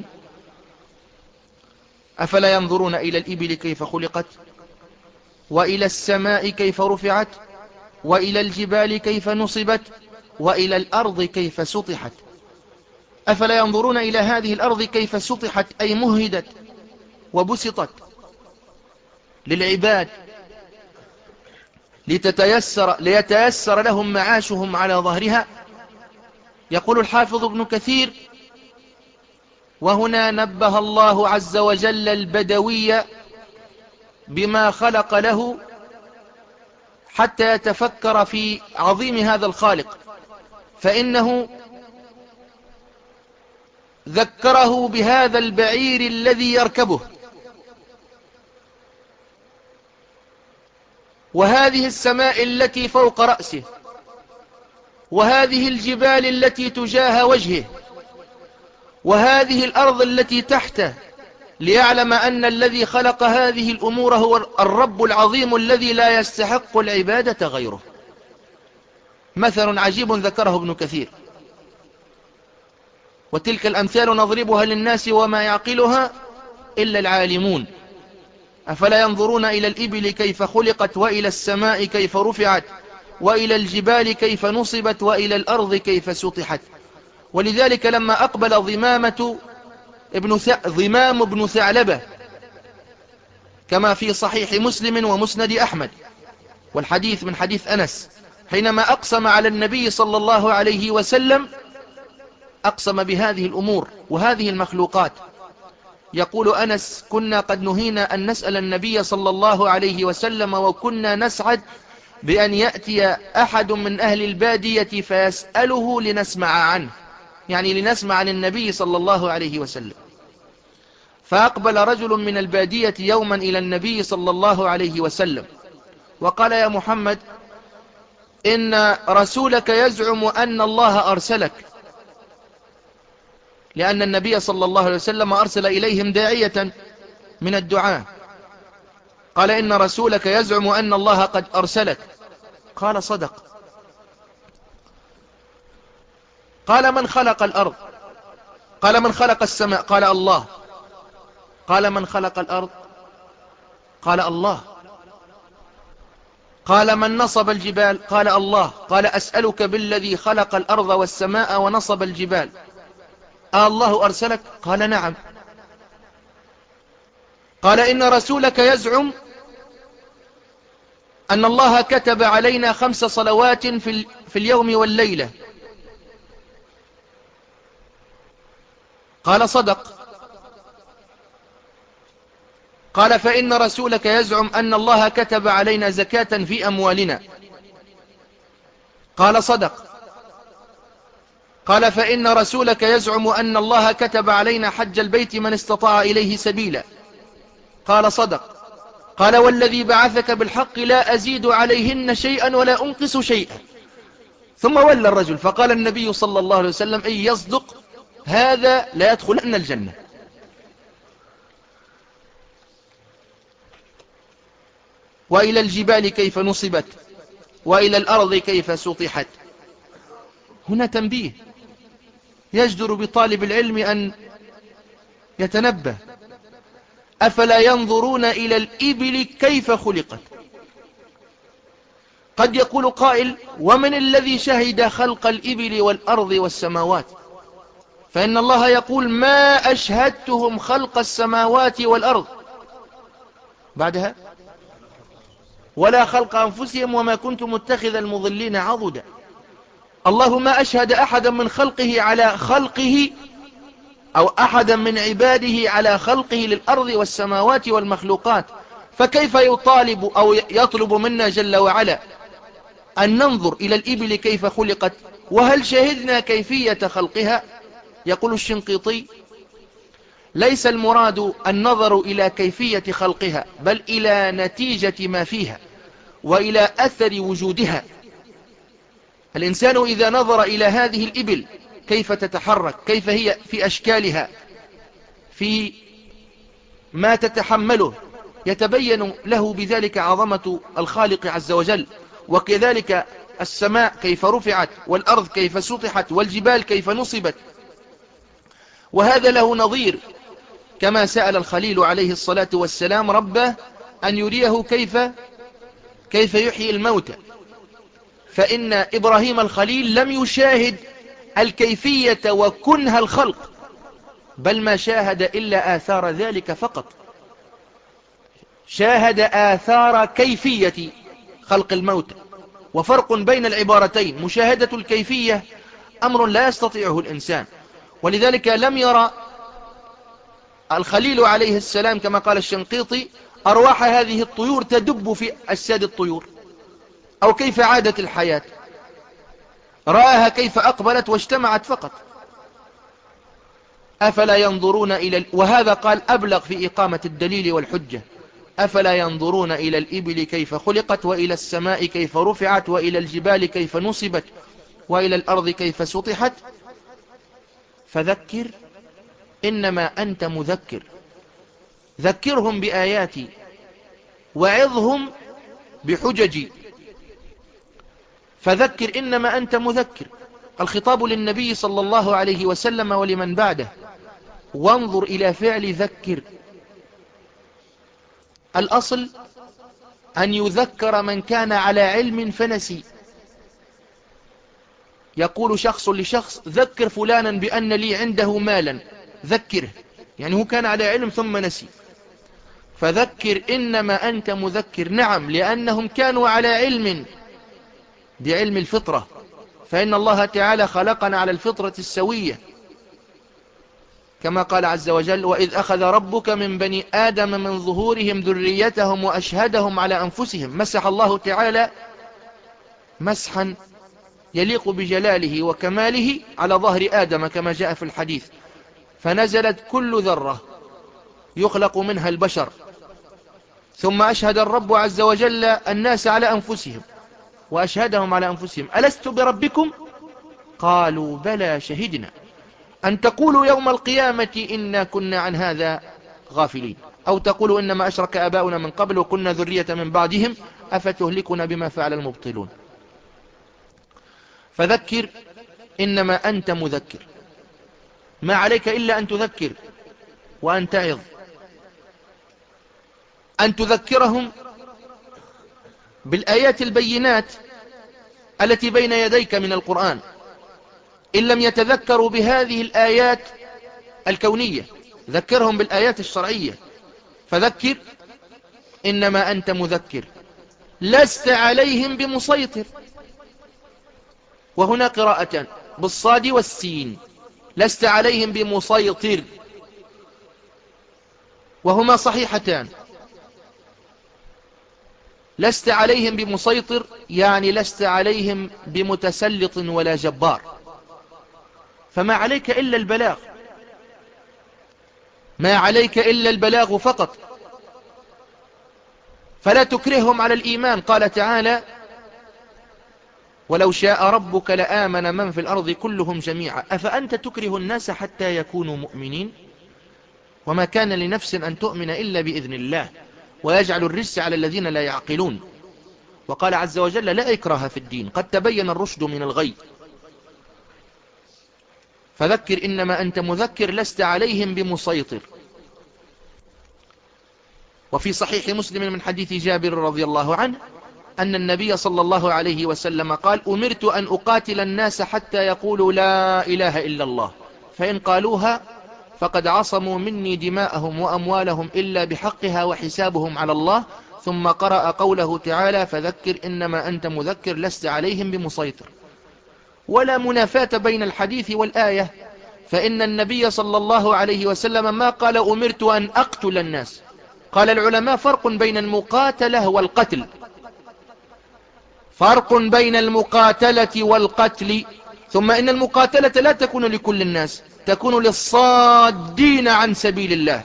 أفلا ينظرون إلى الإبل كيف خلقت، وإلى السماء كيف رفعت، وإلى الجبال كيف نصبت، وإلى الأرض كيف سطحت. أفلا ينظرون إلى هذه الأرض كيف سطحت، أي مهدت وبسطت للعباد لتتيسر ليتيسر لهم معاشهم على ظهرها. يقول الحافظ ابن كثير: وهنا نبه الله عز وجل البدوي بما خلق له حتى يتفكر في عظيم هذا الخالق، فإنه ذكره بهذا البعير الذي يركبه، وهذه السماء التي فوق رأسه، وهذه الجبال التي تجاه وجهه، وهذه الأرض التي تحته، ليعلم أن الذي خلق هذه الأمور هو الرب العظيم الذي لا يستحق العبادة غيره. مثل عجيب ذكره ابن كثير: وتلك الأمثال نضربها للناس وما يعقلها إلا العالمون. أفلا ينظرون إلى الإبل كيف خلقت، وإلى السماء كيف رفعت، وإلى الجبال كيف نصبت، وإلى الأرض كيف سطحت. ولذلك لما أقبل ضمامة ابن ث... ضمام ابن ثعلبة كما في صحيح مسلم ومسند أحمد، والحديث من حديث أنس، حينما أقسم على النبي صلى الله عليه وسلم أقسم بهذه الأمور وهذه المخلوقات. يقول أنس: كنا قد نهينا أن نسأل النبي صلى الله عليه وسلم، وكنا نسعد بأن يأتي أحد من أهل البادية فيسأله لنسمع عنه، يعني لنسمع عن النبي صلى الله عليه وسلم. فأقبل رجل من البادية يوما إلى النبي صلى الله عليه وسلم وقال: يا محمد، إن رسولك يزعم أن الله أرسلك، لأن النبي صلى الله عليه وسلم أرسل إليهم داعية من الدعاء. قال: إن رسولك يزعم أن الله قد أرسلك. قال: صدق. قال: من خلق الأرض؟ قال: من خلق السماء؟ قال: الله. قال: من خلق الأرض؟ قال: الله. قال: من نصب الجبال؟ قال: الله. قال: أسألك بالذي خلق الأرض والسماء ونصب الجبال، آه الله أرسلك؟ قال: نعم. قال: إن رسولك يزعم أن الله كتب علينا خمس صلوات في, في اليوم والليلة. قال: صدق. قال: فإن رسولك يزعم أن الله كتب علينا زكاة في أموالنا. قال: صدق. قال: فإن رسولك يزعم أن الله كتب علينا حج البيت من استطاع إليه سبيلا. قال: صدق. قال والذي بعثك بالحق لا أزيد عليهن شيئا ولا أنقص شيئا. ثم ولى الرجل، فقال النبي صلى الله عليه وسلم إن يصدق هذا لا يدخلن الجنة. وإلى الجبال كيف نصبت وإلى الأرض كيف سطحت. هنا تنبيه يجدر بطالب العلم أن يتنبه. أفلا ينظرون إلى الإبل كيف خلقت. قد يقول قائل ومن الذي شهد خلق الإبل والأرض والسماوات؟ فإن الله يقول ما أشهدتهم خلق السماوات والأرض، بعدها ولا خلق أنفسهم وما كنت متخذ المضلين عضدا. الله ما أشهد أحدا من خلقه على خلقه أو أحدا من عباده على خلقه للأرض والسماوات والمخلوقات، فكيف يطالب أو يطلب منا جل وعلا أن ننظر إلى الإبل كيف خلقت وهل شهدنا كيفية خلقها؟ يقول الشنقيطي ليس المراد النظر إلى كيفية خلقها بل إلى نتيجة ما فيها وإلى أثر وجودها. الإنسان إذا نظر إلى هذه الإبل كيف تتحرك، كيف هي في أشكالها، في ما تتحمله، يتبين له بذلك عظمة الخالق عز وجل. وكذلك السماء كيف رفعت والأرض كيف سطحت والجبال كيف نصبت. وهذا له نظير كما سأل الخليل عليه الصلاة والسلام ربه أن يريه كيف كيف يحيي الموتى، فإن إبراهيم الخليل لم يشاهد الكيفية وكنه الخلق بل ما شاهد إلا آثار ذلك فقط، شاهد آثار كيفية خلق الموتى. وفرق بين العبارتين، مشاهدة الكيفية أمر لا يستطيعه الإنسان، ولذلك لم يرى الخليل عليه السلام كما قال الشنقيطي أرواح هذه الطيور تدب في أجساد الطيور أو كيف عادت الحياة، رآها كيف أقبلت واجتمعت فقط. أفلا ينظرون إلى ال... وهذا قال أبلغ في إقامة الدليل والحجة. أفلا ينظرون إلى الإبل كيف خلقت وإلى السماء كيف رفعت وإلى الجبال كيف نصبت وإلى الأرض كيف سطحت. فذكر إنما أنت مذكر، ذكرهم بآياتي وعظهم بحججي. فذكر إنما أنت مذكر، الخطاب للنبي صلى الله عليه وسلم ولمن بعده. وانظر إلى فعل ذكر. الأصل أن يذكر من كان على علم فنسي. يقول شخص لشخص ذكر فلانا بأن لي عنده مالا، ذكره، يعني هو كان على علم ثم نسي. فذكر إنما أنت مذكر، نعم لأنهم كانوا على علم بعلم الفطرة، فإن الله تعالى خلقنا على الفطرة السوية كما قال عز وجل وإذ أخذ ربك من بني آدم من ظهورهم ذريتهم وأشهدهم على أنفسهم. مسح الله تعالى مسحا يليق بجلاله وكماله على ظهر آدم كما جاء في الحديث، فنزلت كل ذرة يخلق منها البشر، ثم أشهد الرب عز وجل الناس على أنفسهم وأشهدهم على أنفسهم ألست بربكم؟ قالوا بلى شهدنا أن تقولوا يوم القيامة إنا كنا عن هذا غافلين، أو تقولوا إنما أشرك آباؤنا من قبل وكنا ذرية من بعدهم أفتهلكنا بما فعل المبطلون. فذكر إنما أنت مذكر، ما عليك إلا أن تذكر وأن تعظ، أن تذكرهم بالآيات البينات التي بين يديك من القرآن إن لم يتذكروا بهذه الآيات الكونية، ذكرهم بالآيات الشرعية. فذكر إنما أنت مذكر لست عليهم بمسيطر. وهنا قراءة بالصاد والسين، لست عليهم بمسيطر، وهما صحيحتان. لست عليهم بمسيطر يعني لست عليهم بمتسلط ولا جبار، فما عليك إلا البلاغ، ما عليك إلا البلاغ فقط. فلا تكرههم على الإيمان. قال تعالى: ولو شاء ربك لآمن من في الأرض كلهم جميعا أفأنت تكره الناس حتى يكونوا مؤمنين وما كان لنفس أن تؤمن إلا بإذن الله ويجعل الرجس على الذين لا يعقلون. وقال عز وجل: لا إكراه في الدين قد تبين الرشد من الغي فذكر إنما أنت مذكر لست عليهم بمسيطر. وفي صحيح مسلم من حديث جابر رضي الله عنه أن النبي صلى الله عليه وسلم قال: أمرت أن أقاتل الناس حتى يقولوا لا إله إلا الله فإن قالوها فقد عصموا مني دماءهم وأموالهم إلا بحقها وحسابهم على الله. ثم قرأ قوله تعالى: فذكر إنما أنت مذكر لست عليهم بمسيطر. ولا منافاة بين الحديث والآية، فإن النبي صلى الله عليه وسلم ما قال أمرت أن أقتل الناس. قال العلماء: فرق بين المقاتلة والقتل، فرق بين المقاتلة والقتل. ثم إن المقاتلة لا تكون لكل الناس، تكون للصادين عن سبيل الله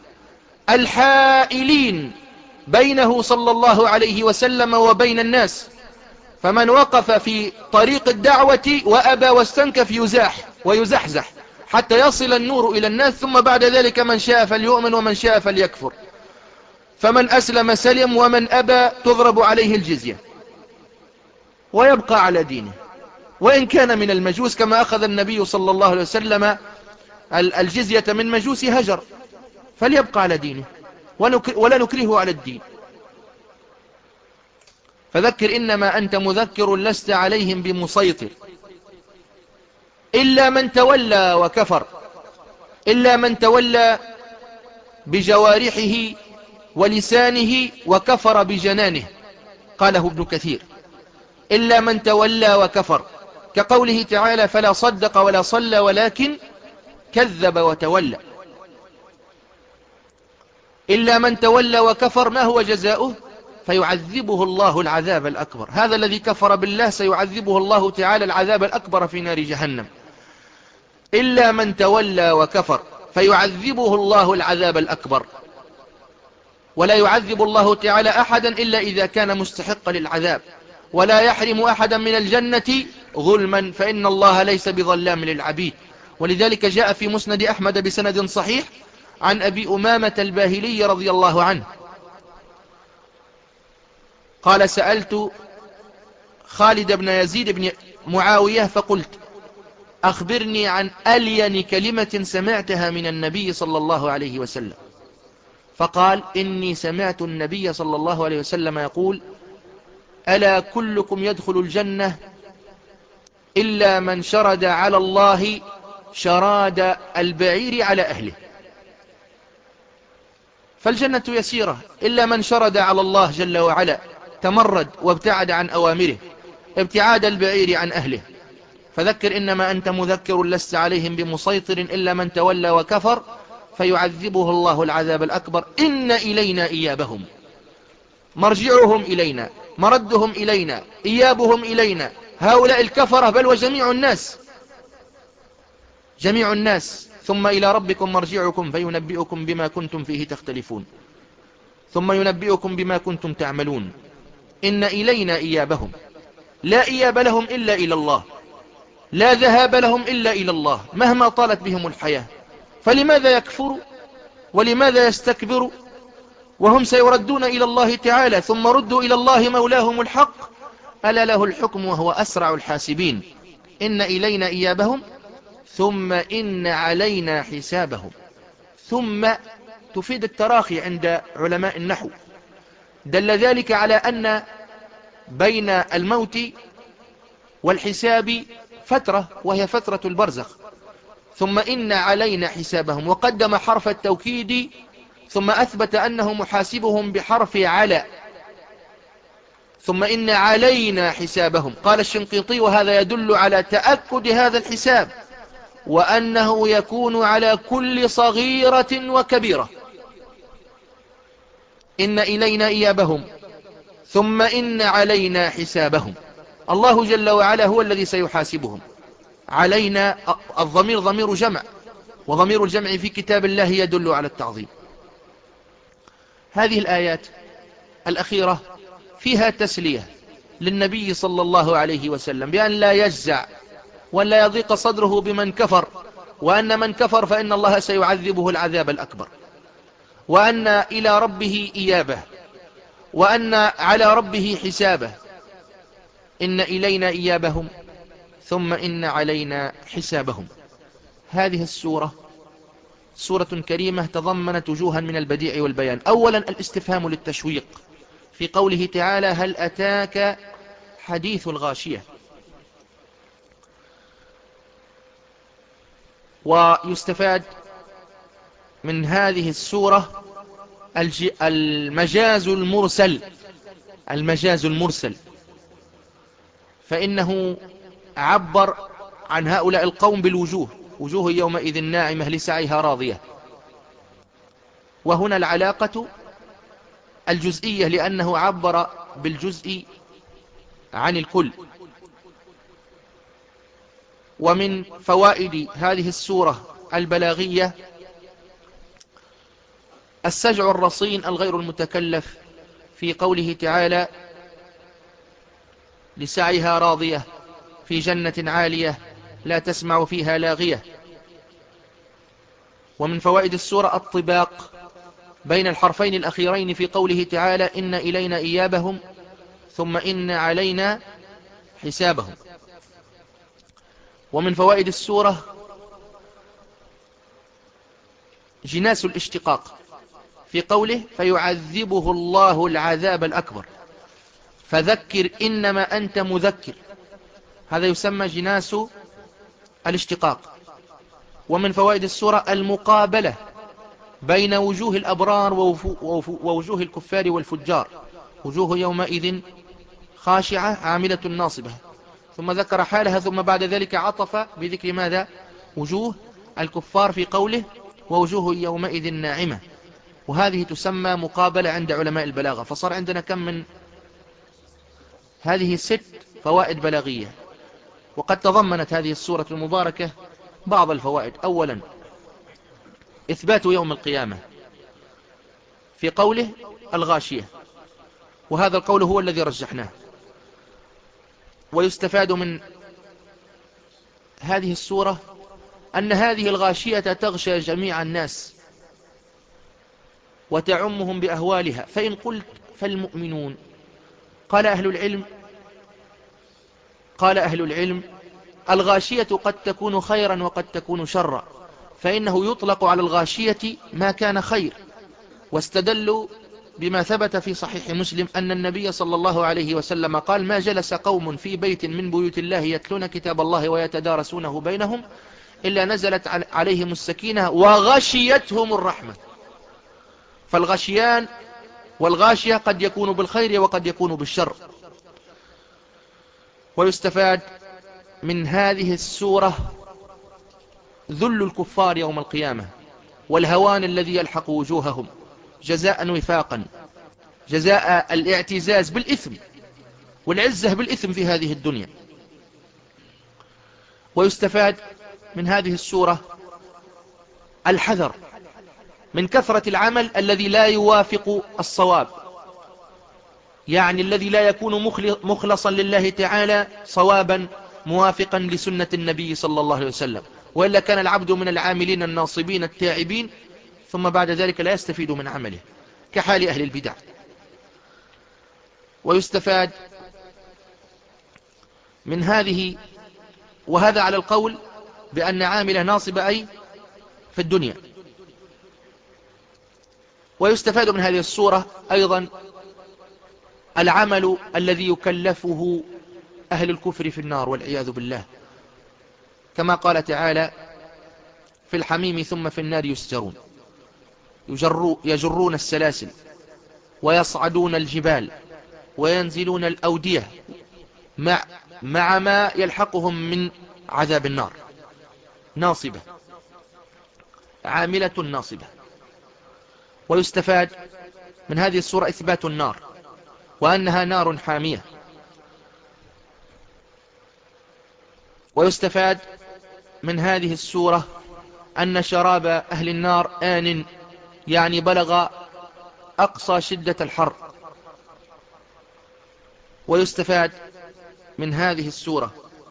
الحائلين بينه صلى الله عليه وسلم وبين الناس. فمن وقف في طريق الدعوة وأبى واستنكف يزاح ويزحزح حتى يصل النور إلى الناس، ثم بعد ذلك من شاء فليؤمن ومن شاء فليكفر. فمن أسلم سلم ومن أبى تضرب عليه الجزية ويبقى على دينه، وإن كان من المجوس كما أخذ النبي صلى الله عليه وسلم الجزية من مجوس هجر، فليبقى على دينه ولا نكرهه على الدين. فذكر إنما أنت مذكر لست عليهم بمسيطر إلا من تولى وكفر، إلا من تولى بجوارحه ولسانه وكفر بجنانه. قاله ابن كثير: إلا من تولى وكفر، كقوله تعالى: فلا صدق ولا صلى ولكن كذب وتولى. إلا من تولى وكفر ما هو جزاؤه؟ فيعذبه الله العذاب الأكبر. هذا الذي كفر بالله سيعذبه الله تعالى العذاب الأكبر في نار جهنم. إلا من تولى وكفر فيعذبه الله العذاب الأكبر. ولا يعذب الله تعالى أحدا إلا إذا كان مستحقا للعذاب، ولا يحرم أحدا من الجنة ظلما، فإن الله ليس بظلام للعبيد. ولذلك جاء في مسند أحمد بسند صحيح عن أبي أمامة الباهلي رضي الله عنه قال: سألت خالد بن يزيد بن معاوية فقلت: أخبرني عن ألين كلمة سمعتها من النبي صلى الله عليه وسلم. فقال: إني سمعت النبي صلى الله عليه وسلم يقول: ألا كلكم يدخل الجنة إلا من شرد على الله شراد البعير على أهله. فالجنة يسيرة إلا من شرد على الله جل وعلا، تمرد وابتعد عن أوامره ابتعاد البعير عن أهله. فذكر إنما أنت مذكر لست عليهم بمسيطر إلا من تولى وكفر فيعذبه الله العذاب الأكبر. إن إلينا إيابهم، مرجعهم إلينا، مردهم إلينا، إيابهم إلينا. هؤلاء الكفرة بل وجميع الناس، جميع الناس. ثم إلى ربكم مرجعكم فينبئكم بما كنتم فيه تختلفون، ثم ينبئكم بما كنتم تعملون. إن إلينا إيابهم، لا إياب لهم إلا إلى الله، لا ذهاب لهم إلا إلى الله مهما طالت بهم الحياة. فلماذا يكفروا ولماذا يستكبروا وهم سيردون إلى الله تعالى؟ ثم ردوا إلى الله مولاهم الحق، ألا له الحكم وهو أسرع الحاسبين. إن إلينا إيابهم ثم إن علينا حسابهم. ثم تفيد التراخي عند علماء النحو. دل ذلك على أن بين الموت والحساب فترة وهي فترة البرزخ. ثم إن علينا حسابهم، وقدم حرف التوكيد ثم أثبت أنه محاسبهم بحرف على. ثم إن علينا حسابهم. قال الشنقيطي: وهذا يدل على تأكد هذا الحساب وأنه يكون على كل صغيرة وكبيرة. إن إلينا إيابهم ثم إن علينا حسابهم. الله جل وعلا هو الذي سيحاسبهم. علينا الضمير ضمير جمع، وضمير الجمع في كتاب الله يدل على التعظيم. هذه الآيات الأخيرة فيها تسلية للنبي صلى الله عليه وسلم بأن لا يجزع ولا يضيق صدره بمن كفر، وأن من كفر فإن الله سيعذبه العذاب الأكبر، وأن إلى ربه إيابه، وأن على ربه حسابه. إن إلينا إيابهم ثم إن علينا حسابهم. هذه السورة سورة كريمة تضمنت وجوها من البديع والبيان. أولا الاستفهام للتشويق في قوله تعالى هل أتاك حديث الغاشية. ويستفاد من هذه السورة المجاز المرسل المجاز المرسل فإنه عبر عن هؤلاء القوم بالوجوه، وجوه يومئذ ناعمة لسعيها راضية. وهنا العلاقة الجزئية لأنه عبر بالجزء عن الكل. ومن فوائد هذه السورة البلاغية السجع الرصين الغير المتكلف في قوله تعالى لسعيها راضية في جنة عالية لا تسمع فيها لاغية. ومن فوائد السورة الطباق بين الحرفين الأخيرين في قوله تعالى إن إلينا إيابهم ثم إن علينا حسابهم. ومن فوائد السورة جناس الاشتقاق في قوله فيعذبه الله العذاب الأكبر فذكر إنما أنت مذكر، هذا يسمى جناس الاشتقاق. ومن فوائد السورة المقابلة بين وجوه الأبرار ووجوه الكفار والفجار، وجوه يومئذ خاشعة عاملة ناصبة، ثم ذكر حالها ثم بعد ذلك عطف بذكر ماذا؟ وجوه الكفار في قوله ووجوه يومئذ ناعمة. وهذه تسمى مقابلة عند علماء البلاغة. فصار عندنا كم من هذه ست فوائد بلاغية. وقد تضمنت هذه السورة المباركة بعض الفوائد. أولا إثبات يوم القيامة في قوله الغاشية، وهذا القول هو الذي رجحناه. ويستفاد من هذه السورة أن هذه الغاشية تغشى جميع الناس وتعمهم بأهوالها. فإن قلت فالمؤمنون، قال أهل العلم قال أهل العلم الغاشية قد تكون خيرا وقد تكون شرا، فإنه يطلق على الغاشية ما كان خير. واستدلوا بما ثبت في صحيح مسلم أن النبي صلى الله عليه وسلم قال ما جلس قوم في بيت من بيوت الله يتلون كتاب الله ويتدارسونه بينهم إلا نزلت عليهم السكينة وغشيتهم الرحمة. فالغشيان والغاشية قد يكون بالخير وقد يكون بالشر. ويستفاد من هذه السورة ذل الكفار يوم القيامة والهوان الذي يلحق وجوههم جزاء وفاقا، جزاء الاعتزاز بالإثم والعزة بالإثم في هذه الدنيا. ويستفاد من هذه السورة الحذر من كثرة العمل الذي لا يوافق الصواب، يعني الذي لا يكون مخلصا لله تعالى صوابا موافقا لسنة النبي صلى الله عليه وسلم، وإلا كان العبد من العاملين الناصبين التاعبين ثم بعد ذلك لا يستفيد من عمله كحال أهل البدع. ويستفاد من هذه، وهذا على القول بأن عامله ناصب أي في الدنيا. ويستفاد من هذه السورة أيضا العمل الذي يكلفه أهل الكفر في النار والعياذ بالله، كما قال تعالى في الحميم ثم في النار يسجرون، يجرون السلاسل ويصعدون الجبال وينزلون الأودية مع, مع ما يلحقهم من عذاب النار. ناصبة عاملة ناصبة. ويستفاد من هذه السورة إثبات النار وأنها نار حامية. ويستفاد من هذه السورة أن شراب أهل النار آن، يعني بلغ أقصى شدة الحر، ويستفاد من هذه السورة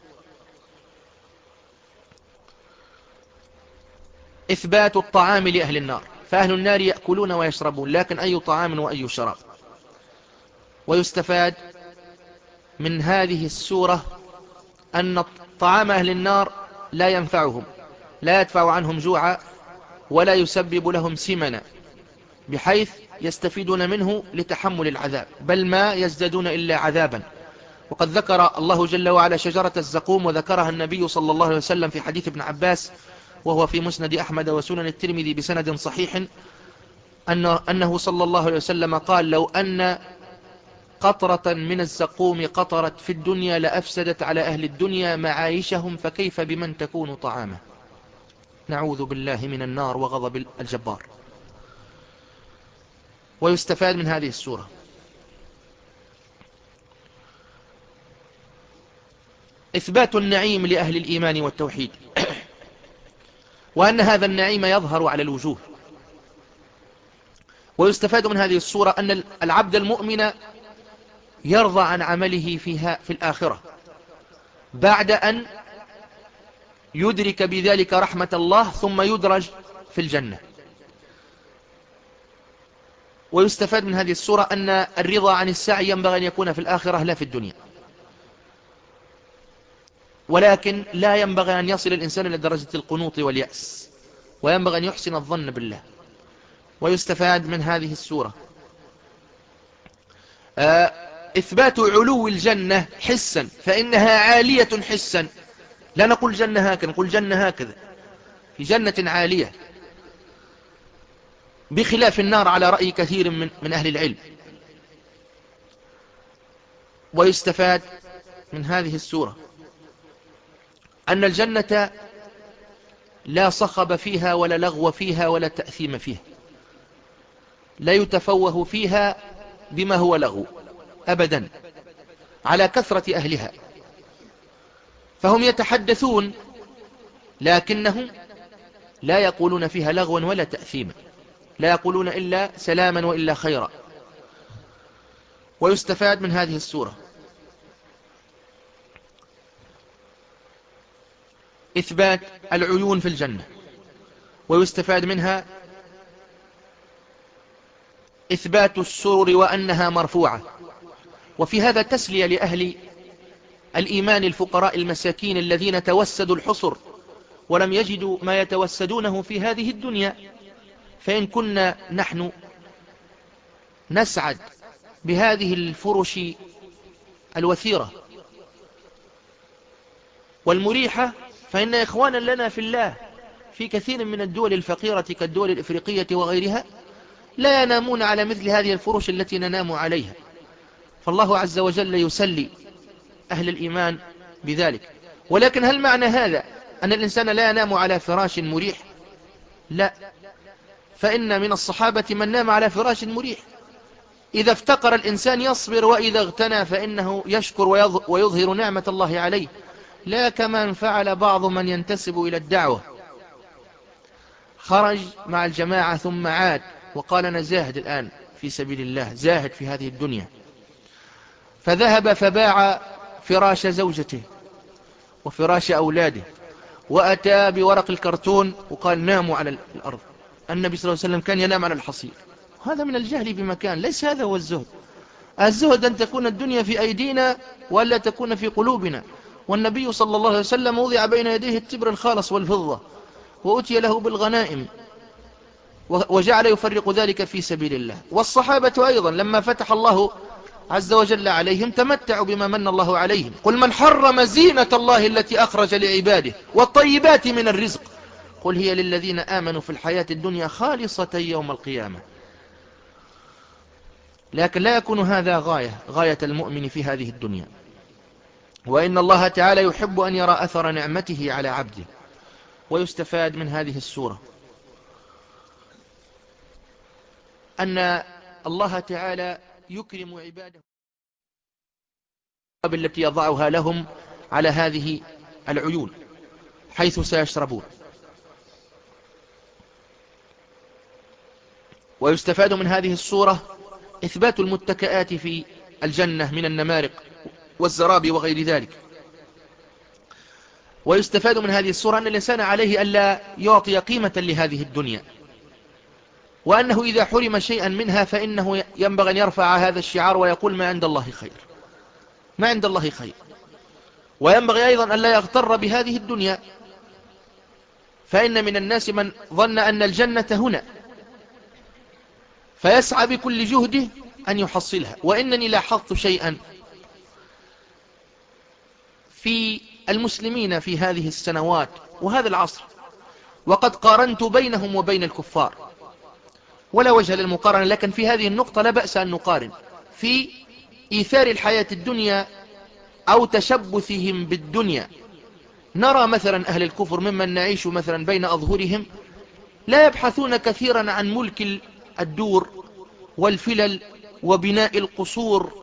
إثبات الطعام لأهل النار، فأهل النار يأكلون ويشربون، لكن أي طعام وأي شراب. ويستفاد من هذه السورة أن طعام أهل النار لا ينفعهم، لا يدفع عنهم جوعا ولا يسبب لهم سمنا، بحيث يستفيدون منه لتحمل العذاب، بل ما يزدادون إلا عذابا. وقد ذكر الله جل وعلا شجرة الزقوم، وذكرها النبي صلى الله عليه وسلم في حديث ابن عباس وهو في مسند أحمد وسنن الترمذي بسند صحيح، أنه صلى الله عليه وسلم قال: لو أن قطرة من الزقوم قطرت في الدنيا لأفسدت على أهل الدنيا معايشهم، فكيف بمن تكون طعامه. نعوذ بالله من النار وغضب الجبار. ويستفاد من هذه السورة إثبات النعيم لأهل الإيمان والتوحيد، وأن هذا النعيم يظهر على الوجوه. ويستفاد من هذه السورة أن العبد المؤمن يرضى عن عمله فيها في الآخرة بعد أن يدرك بذلك رحمة الله، ثم يدرج في الجنة. ويستفاد من هذه السورة أن الرضا عن السعي ينبغي أن يكون في الآخرة لا في الدنيا، ولكن لا ينبغي أن يصل الإنسان إلى درجة القنوط واليأس، وينبغي أن يحسن الظن بالله. ويستفاد من هذه السورة إثبات علو الجنة حسا، فإنها عالية حسا، لا نقول جنة هكذا، نقول جنة هكذا، في جنة عالية، بخلاف النار على رأي كثير من, من أهل العلم. ويستفاد من هذه السورة أن الجنة لا صخب فيها ولا لغو فيها ولا تأثيم فيها، لا يتفوه فيها بما هو لغو أبدا على كثرة أهلها، فهم يتحدثون لكنهم لا يقولون فيها لغوا ولا تأثيما، لا يقولون إلا سلاما وإلا خيرا. ويستفاد من هذه السورة إثبات العيون في الجنة، ويستفاد منها إثبات السرر وأنها مرفوعة. وفي هذا تسلية لأهل الإيمان الفقراء المساكين الذين توسدوا الحصر ولم يجدوا ما يتوسدونه في هذه الدنيا، فإن كنا نحن نسعد بهذه الفرش الوثيرة والمريحة، فإن إخوانا لنا في الله في كثير من الدول الفقيرة كالدول الإفريقية وغيرها لا ينامون على مثل هذه الفرش التي ننام عليها، فالله عز وجل يسلي أهل الإيمان بذلك. ولكن هل معنى هذا أن الإنسان لا ينام على فراش مريح؟ لا، فإن من الصحابة من نام على فراش مريح. إذا افتقر الإنسان يصبر، وإذا اغتنى فإنه يشكر ويظهر نعمة الله عليه، لا كما فعل بعض من ينتسب إلى الدعوة، خرج مع الجماعة ثم عاد وقال أنا زاهد الآن في سبيل الله، زاهد في هذه الدنيا، فذهب فباع فراش زوجته وفراش أولاده، وأتى بورق الكرتون وقال ناموا على الأرض. النبي صلى الله عليه وسلم كان ينام على الحصير. هذا من الجهل بمكان، ليس هذا هو الزهد. الزهد أن تكون الدنيا في أيدينا وألا تكون في قلوبنا. والنبي صلى الله عليه وسلم وضع بين يديه التبر الخالص والفضة، وأتي له بالغنائم، وجعل يفرق ذلك في سبيل الله. والصحابة أيضا لما فتح الله عز وجل عليهم تمتعوا بما من الله عليهم. قل من حرم زينة الله التي أخرج لعباده والطيبات من الرزق قل هي للذين آمنوا في الحياة الدنيا خالصة يوم القيامة. لكن لا يكون هذا غاية غاية المؤمن في هذه الدنيا، وإن الله تعالى يحب أن يرى أثر نعمته على عبده. ويستفاد من هذه السورة أن الله تعالى يكرم عباده بالتي يضعها لهم على هذه العيون حيث سيشربون. ويستفاد من هذه السورة إثبات المتكئات في الجنة من النمارق والزرابي وغير ذلك. ويستفاد من هذه السورة أن الإنسان عليه ألا يعطي قيمة لهذه الدنيا، وأنه إذا حرم شيئا منها فإنه ينبغي أن يرفع هذا الشعار ويقول ما عند الله خير، ما عند الله خير. وينبغي أيضا أن لا يغتر بهذه الدنيا، فإن من الناس من ظن أن الجنة هنا فيسعى بكل جهده أن يحصلها. وإنني لاحظت شيئا في المسلمين في هذه السنوات وهذا العصر، وقد قارنت بينهم وبين الكفار، ولا وجه للمقارنة، لكن في هذه النقطة لا بأس أن نقارن في إيثار الحياة الدنيا أو تشبثهم بالدنيا. نرى مثلا أهل الكفر ممن نعيش مثلا بين أظهرهم لا يبحثون كثيرا عن ملك الدور والفلل وبناء القصور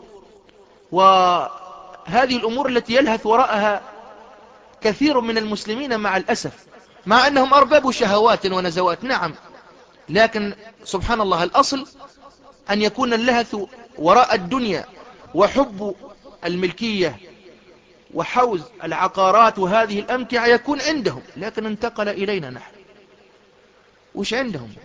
وهذه الأمور التي يلهث وراءها كثير من المسلمين مع الأسف، مع أنهم أرباب شهوات ونزوات، نعم، لكن سبحان الله الأصل أن يكون اللهث وراء الدنيا وحب الملكية وحوز العقارات وهذه الأمتعة يكون عندهم، لكن انتقل إلينا نحن وش عندهم؟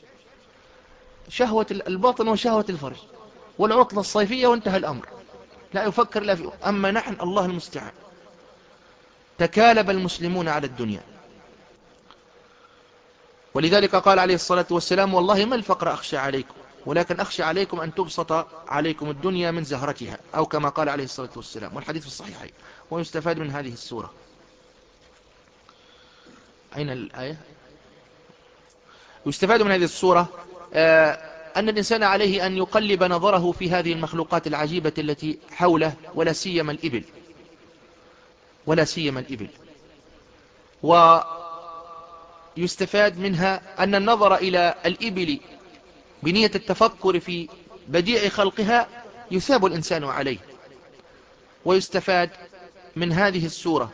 شهوة الباطن وشهوة الفرج والعطلة الصيفية وانتهى الأمر، لا يفكر لا فيه. أما نحن الله المستعان تكالب المسلمون على الدنيا. ولذلك قال عليه الصلاة والسلام والله ما الفقر أخشى عليكم ولكن أخشى عليكم أن تبسط عليكم الدنيا من زهرتها، أو كما قال عليه الصلاة والسلام، والحديث في الصحيحين. ويستفاد من هذه السورة، أين الآية؟ يستفاد من هذه السورة آه أن الإنسان عليه أن يقلب نظره في هذه المخلوقات العجيبة التي حوله، ولا سيما الإبل، ولا سيما الإبل. ويستفاد منها أن النظر إلى الإبل بنية التفكر في بديع خلقها يثاب الإنسان عليه. ويستفاد من هذه السورة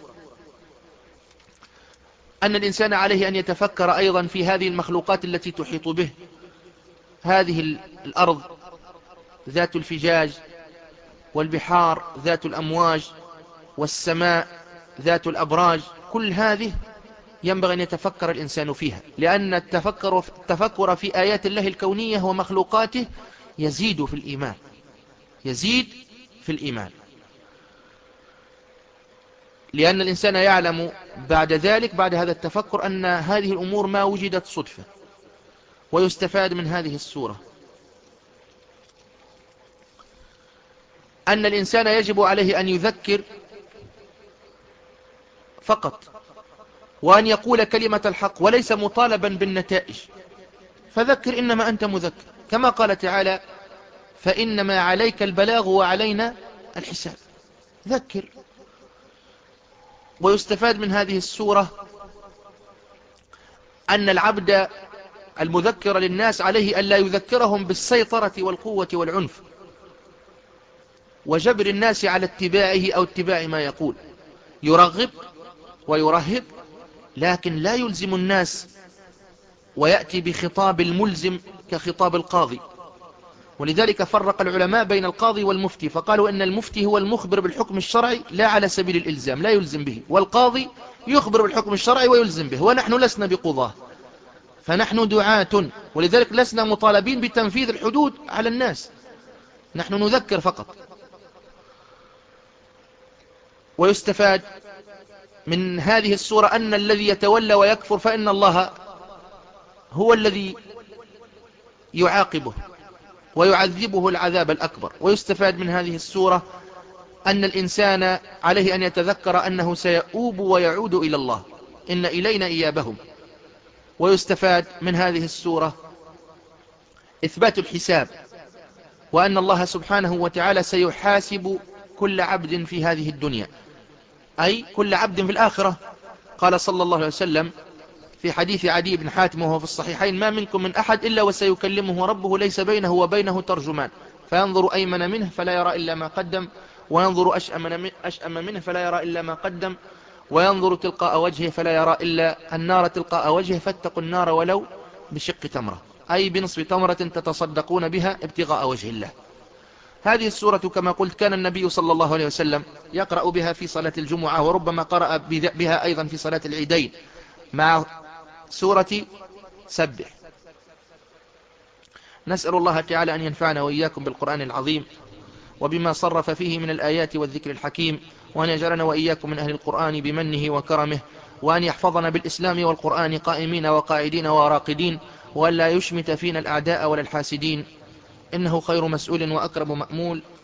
أن الإنسان عليه أن يتفكر أيضا في هذه المخلوقات التي تحيط به، هذه الأرض ذات الفجاج، والبحار ذات الأمواج، والسماء ذات الأبراج، كل هذه ينبغي أن يتفكر الإنسان فيها، لأن التفكر, التفكر في آيات الله الكونية ومخلوقاته يزيد في الإيمان، يزيد في الإيمان، لأن الإنسان يعلم بعد ذلك بعد هذا التفكر أن هذه الأمور ما وجدت صدفة. ويستفاد من هذه السورة أن الإنسان يجب عليه أن يذكر فقط، وأن يقول كلمة الحق وليس مطالبا بالنتائج. فذكر إنما أنت مذكر، كما قال تعالى فإنما عليك البلاغ وعلينا الحساب، ذكر. ويستفاد من هذه السورة أن العبد المذكر للناس عليه ألا يذكرهم بالسيطرة والقوة والعنف وجبر الناس على اتباعه أو اتباع ما يقول، يرغب ويرهب لكن لا يلزم الناس ويأتي بخطاب الملزم كخطاب القاضي. ولذلك فرق العلماء بين القاضي والمفتي، فقالوا إن المفتي هو المخبر بالحكم الشرعي لا على سبيل الإلزام، لا يلزم به، والقاضي يخبر بالحكم الشرعي ويلزم به. ونحن لسنا بقضاة، فنحن دعاة، ولذلك لسنا مطالبين بتنفيذ الحدود على الناس، نحن نذكر فقط. ويستفاد من هذه السورة أن الذي يتولى ويكفر فإن الله هو الذي يعاقبه ويعذبه العذاب الأكبر. ويستفاد من هذه السورة أن الإنسان عليه أن يتذكر أنه سيؤوب ويعود إلى الله، إن إلينا إيابهم. ويستفاد من هذه السورة إثبات الحساب، وأن الله سبحانه وتعالى سيحاسب كل عبد في هذه الدنيا، أي كل عبد في الآخرة. قال صلى الله عليه وسلم في حديث عدي بن حاتم وهو في الصحيحين ما منكم من أحد إلا وسيكلمه ربه ليس بينه وبينه ترجمان، فينظر أيمن منه فلا يرى إلا ما قدم، وينظر أشأم منه فلا يرى إلا ما قدم، وينظر تلقاء وجهه فلا يرى إلا النار تلقاء وجهه، فاتقوا النار ولو بشق تمرة، أي بنصف تمرة تتصدقون بها ابتغاء وجه الله. هذه السورة كما قلت كان النبي صلى الله عليه وسلم يقرأ بها في صلاة الجمعة، وربما قرأ بها أيضا في صلاة العيدين مع سورة سبح. نسأل الله تعالى أن ينفعنا وإياكم بالقرآن العظيم وبما صرف فيه من الآيات والذكر الحكيم، وأن يجعلنا وإياكم من أهل القرآن بمنه وكرمه، وأن يحفظنا بالإسلام والقرآن قائمين وقاعدين وراقدين، وأن لا يشمت فينا الأعداء ولا الحاسدين، إنه خير مسؤول وأكرم مأمول.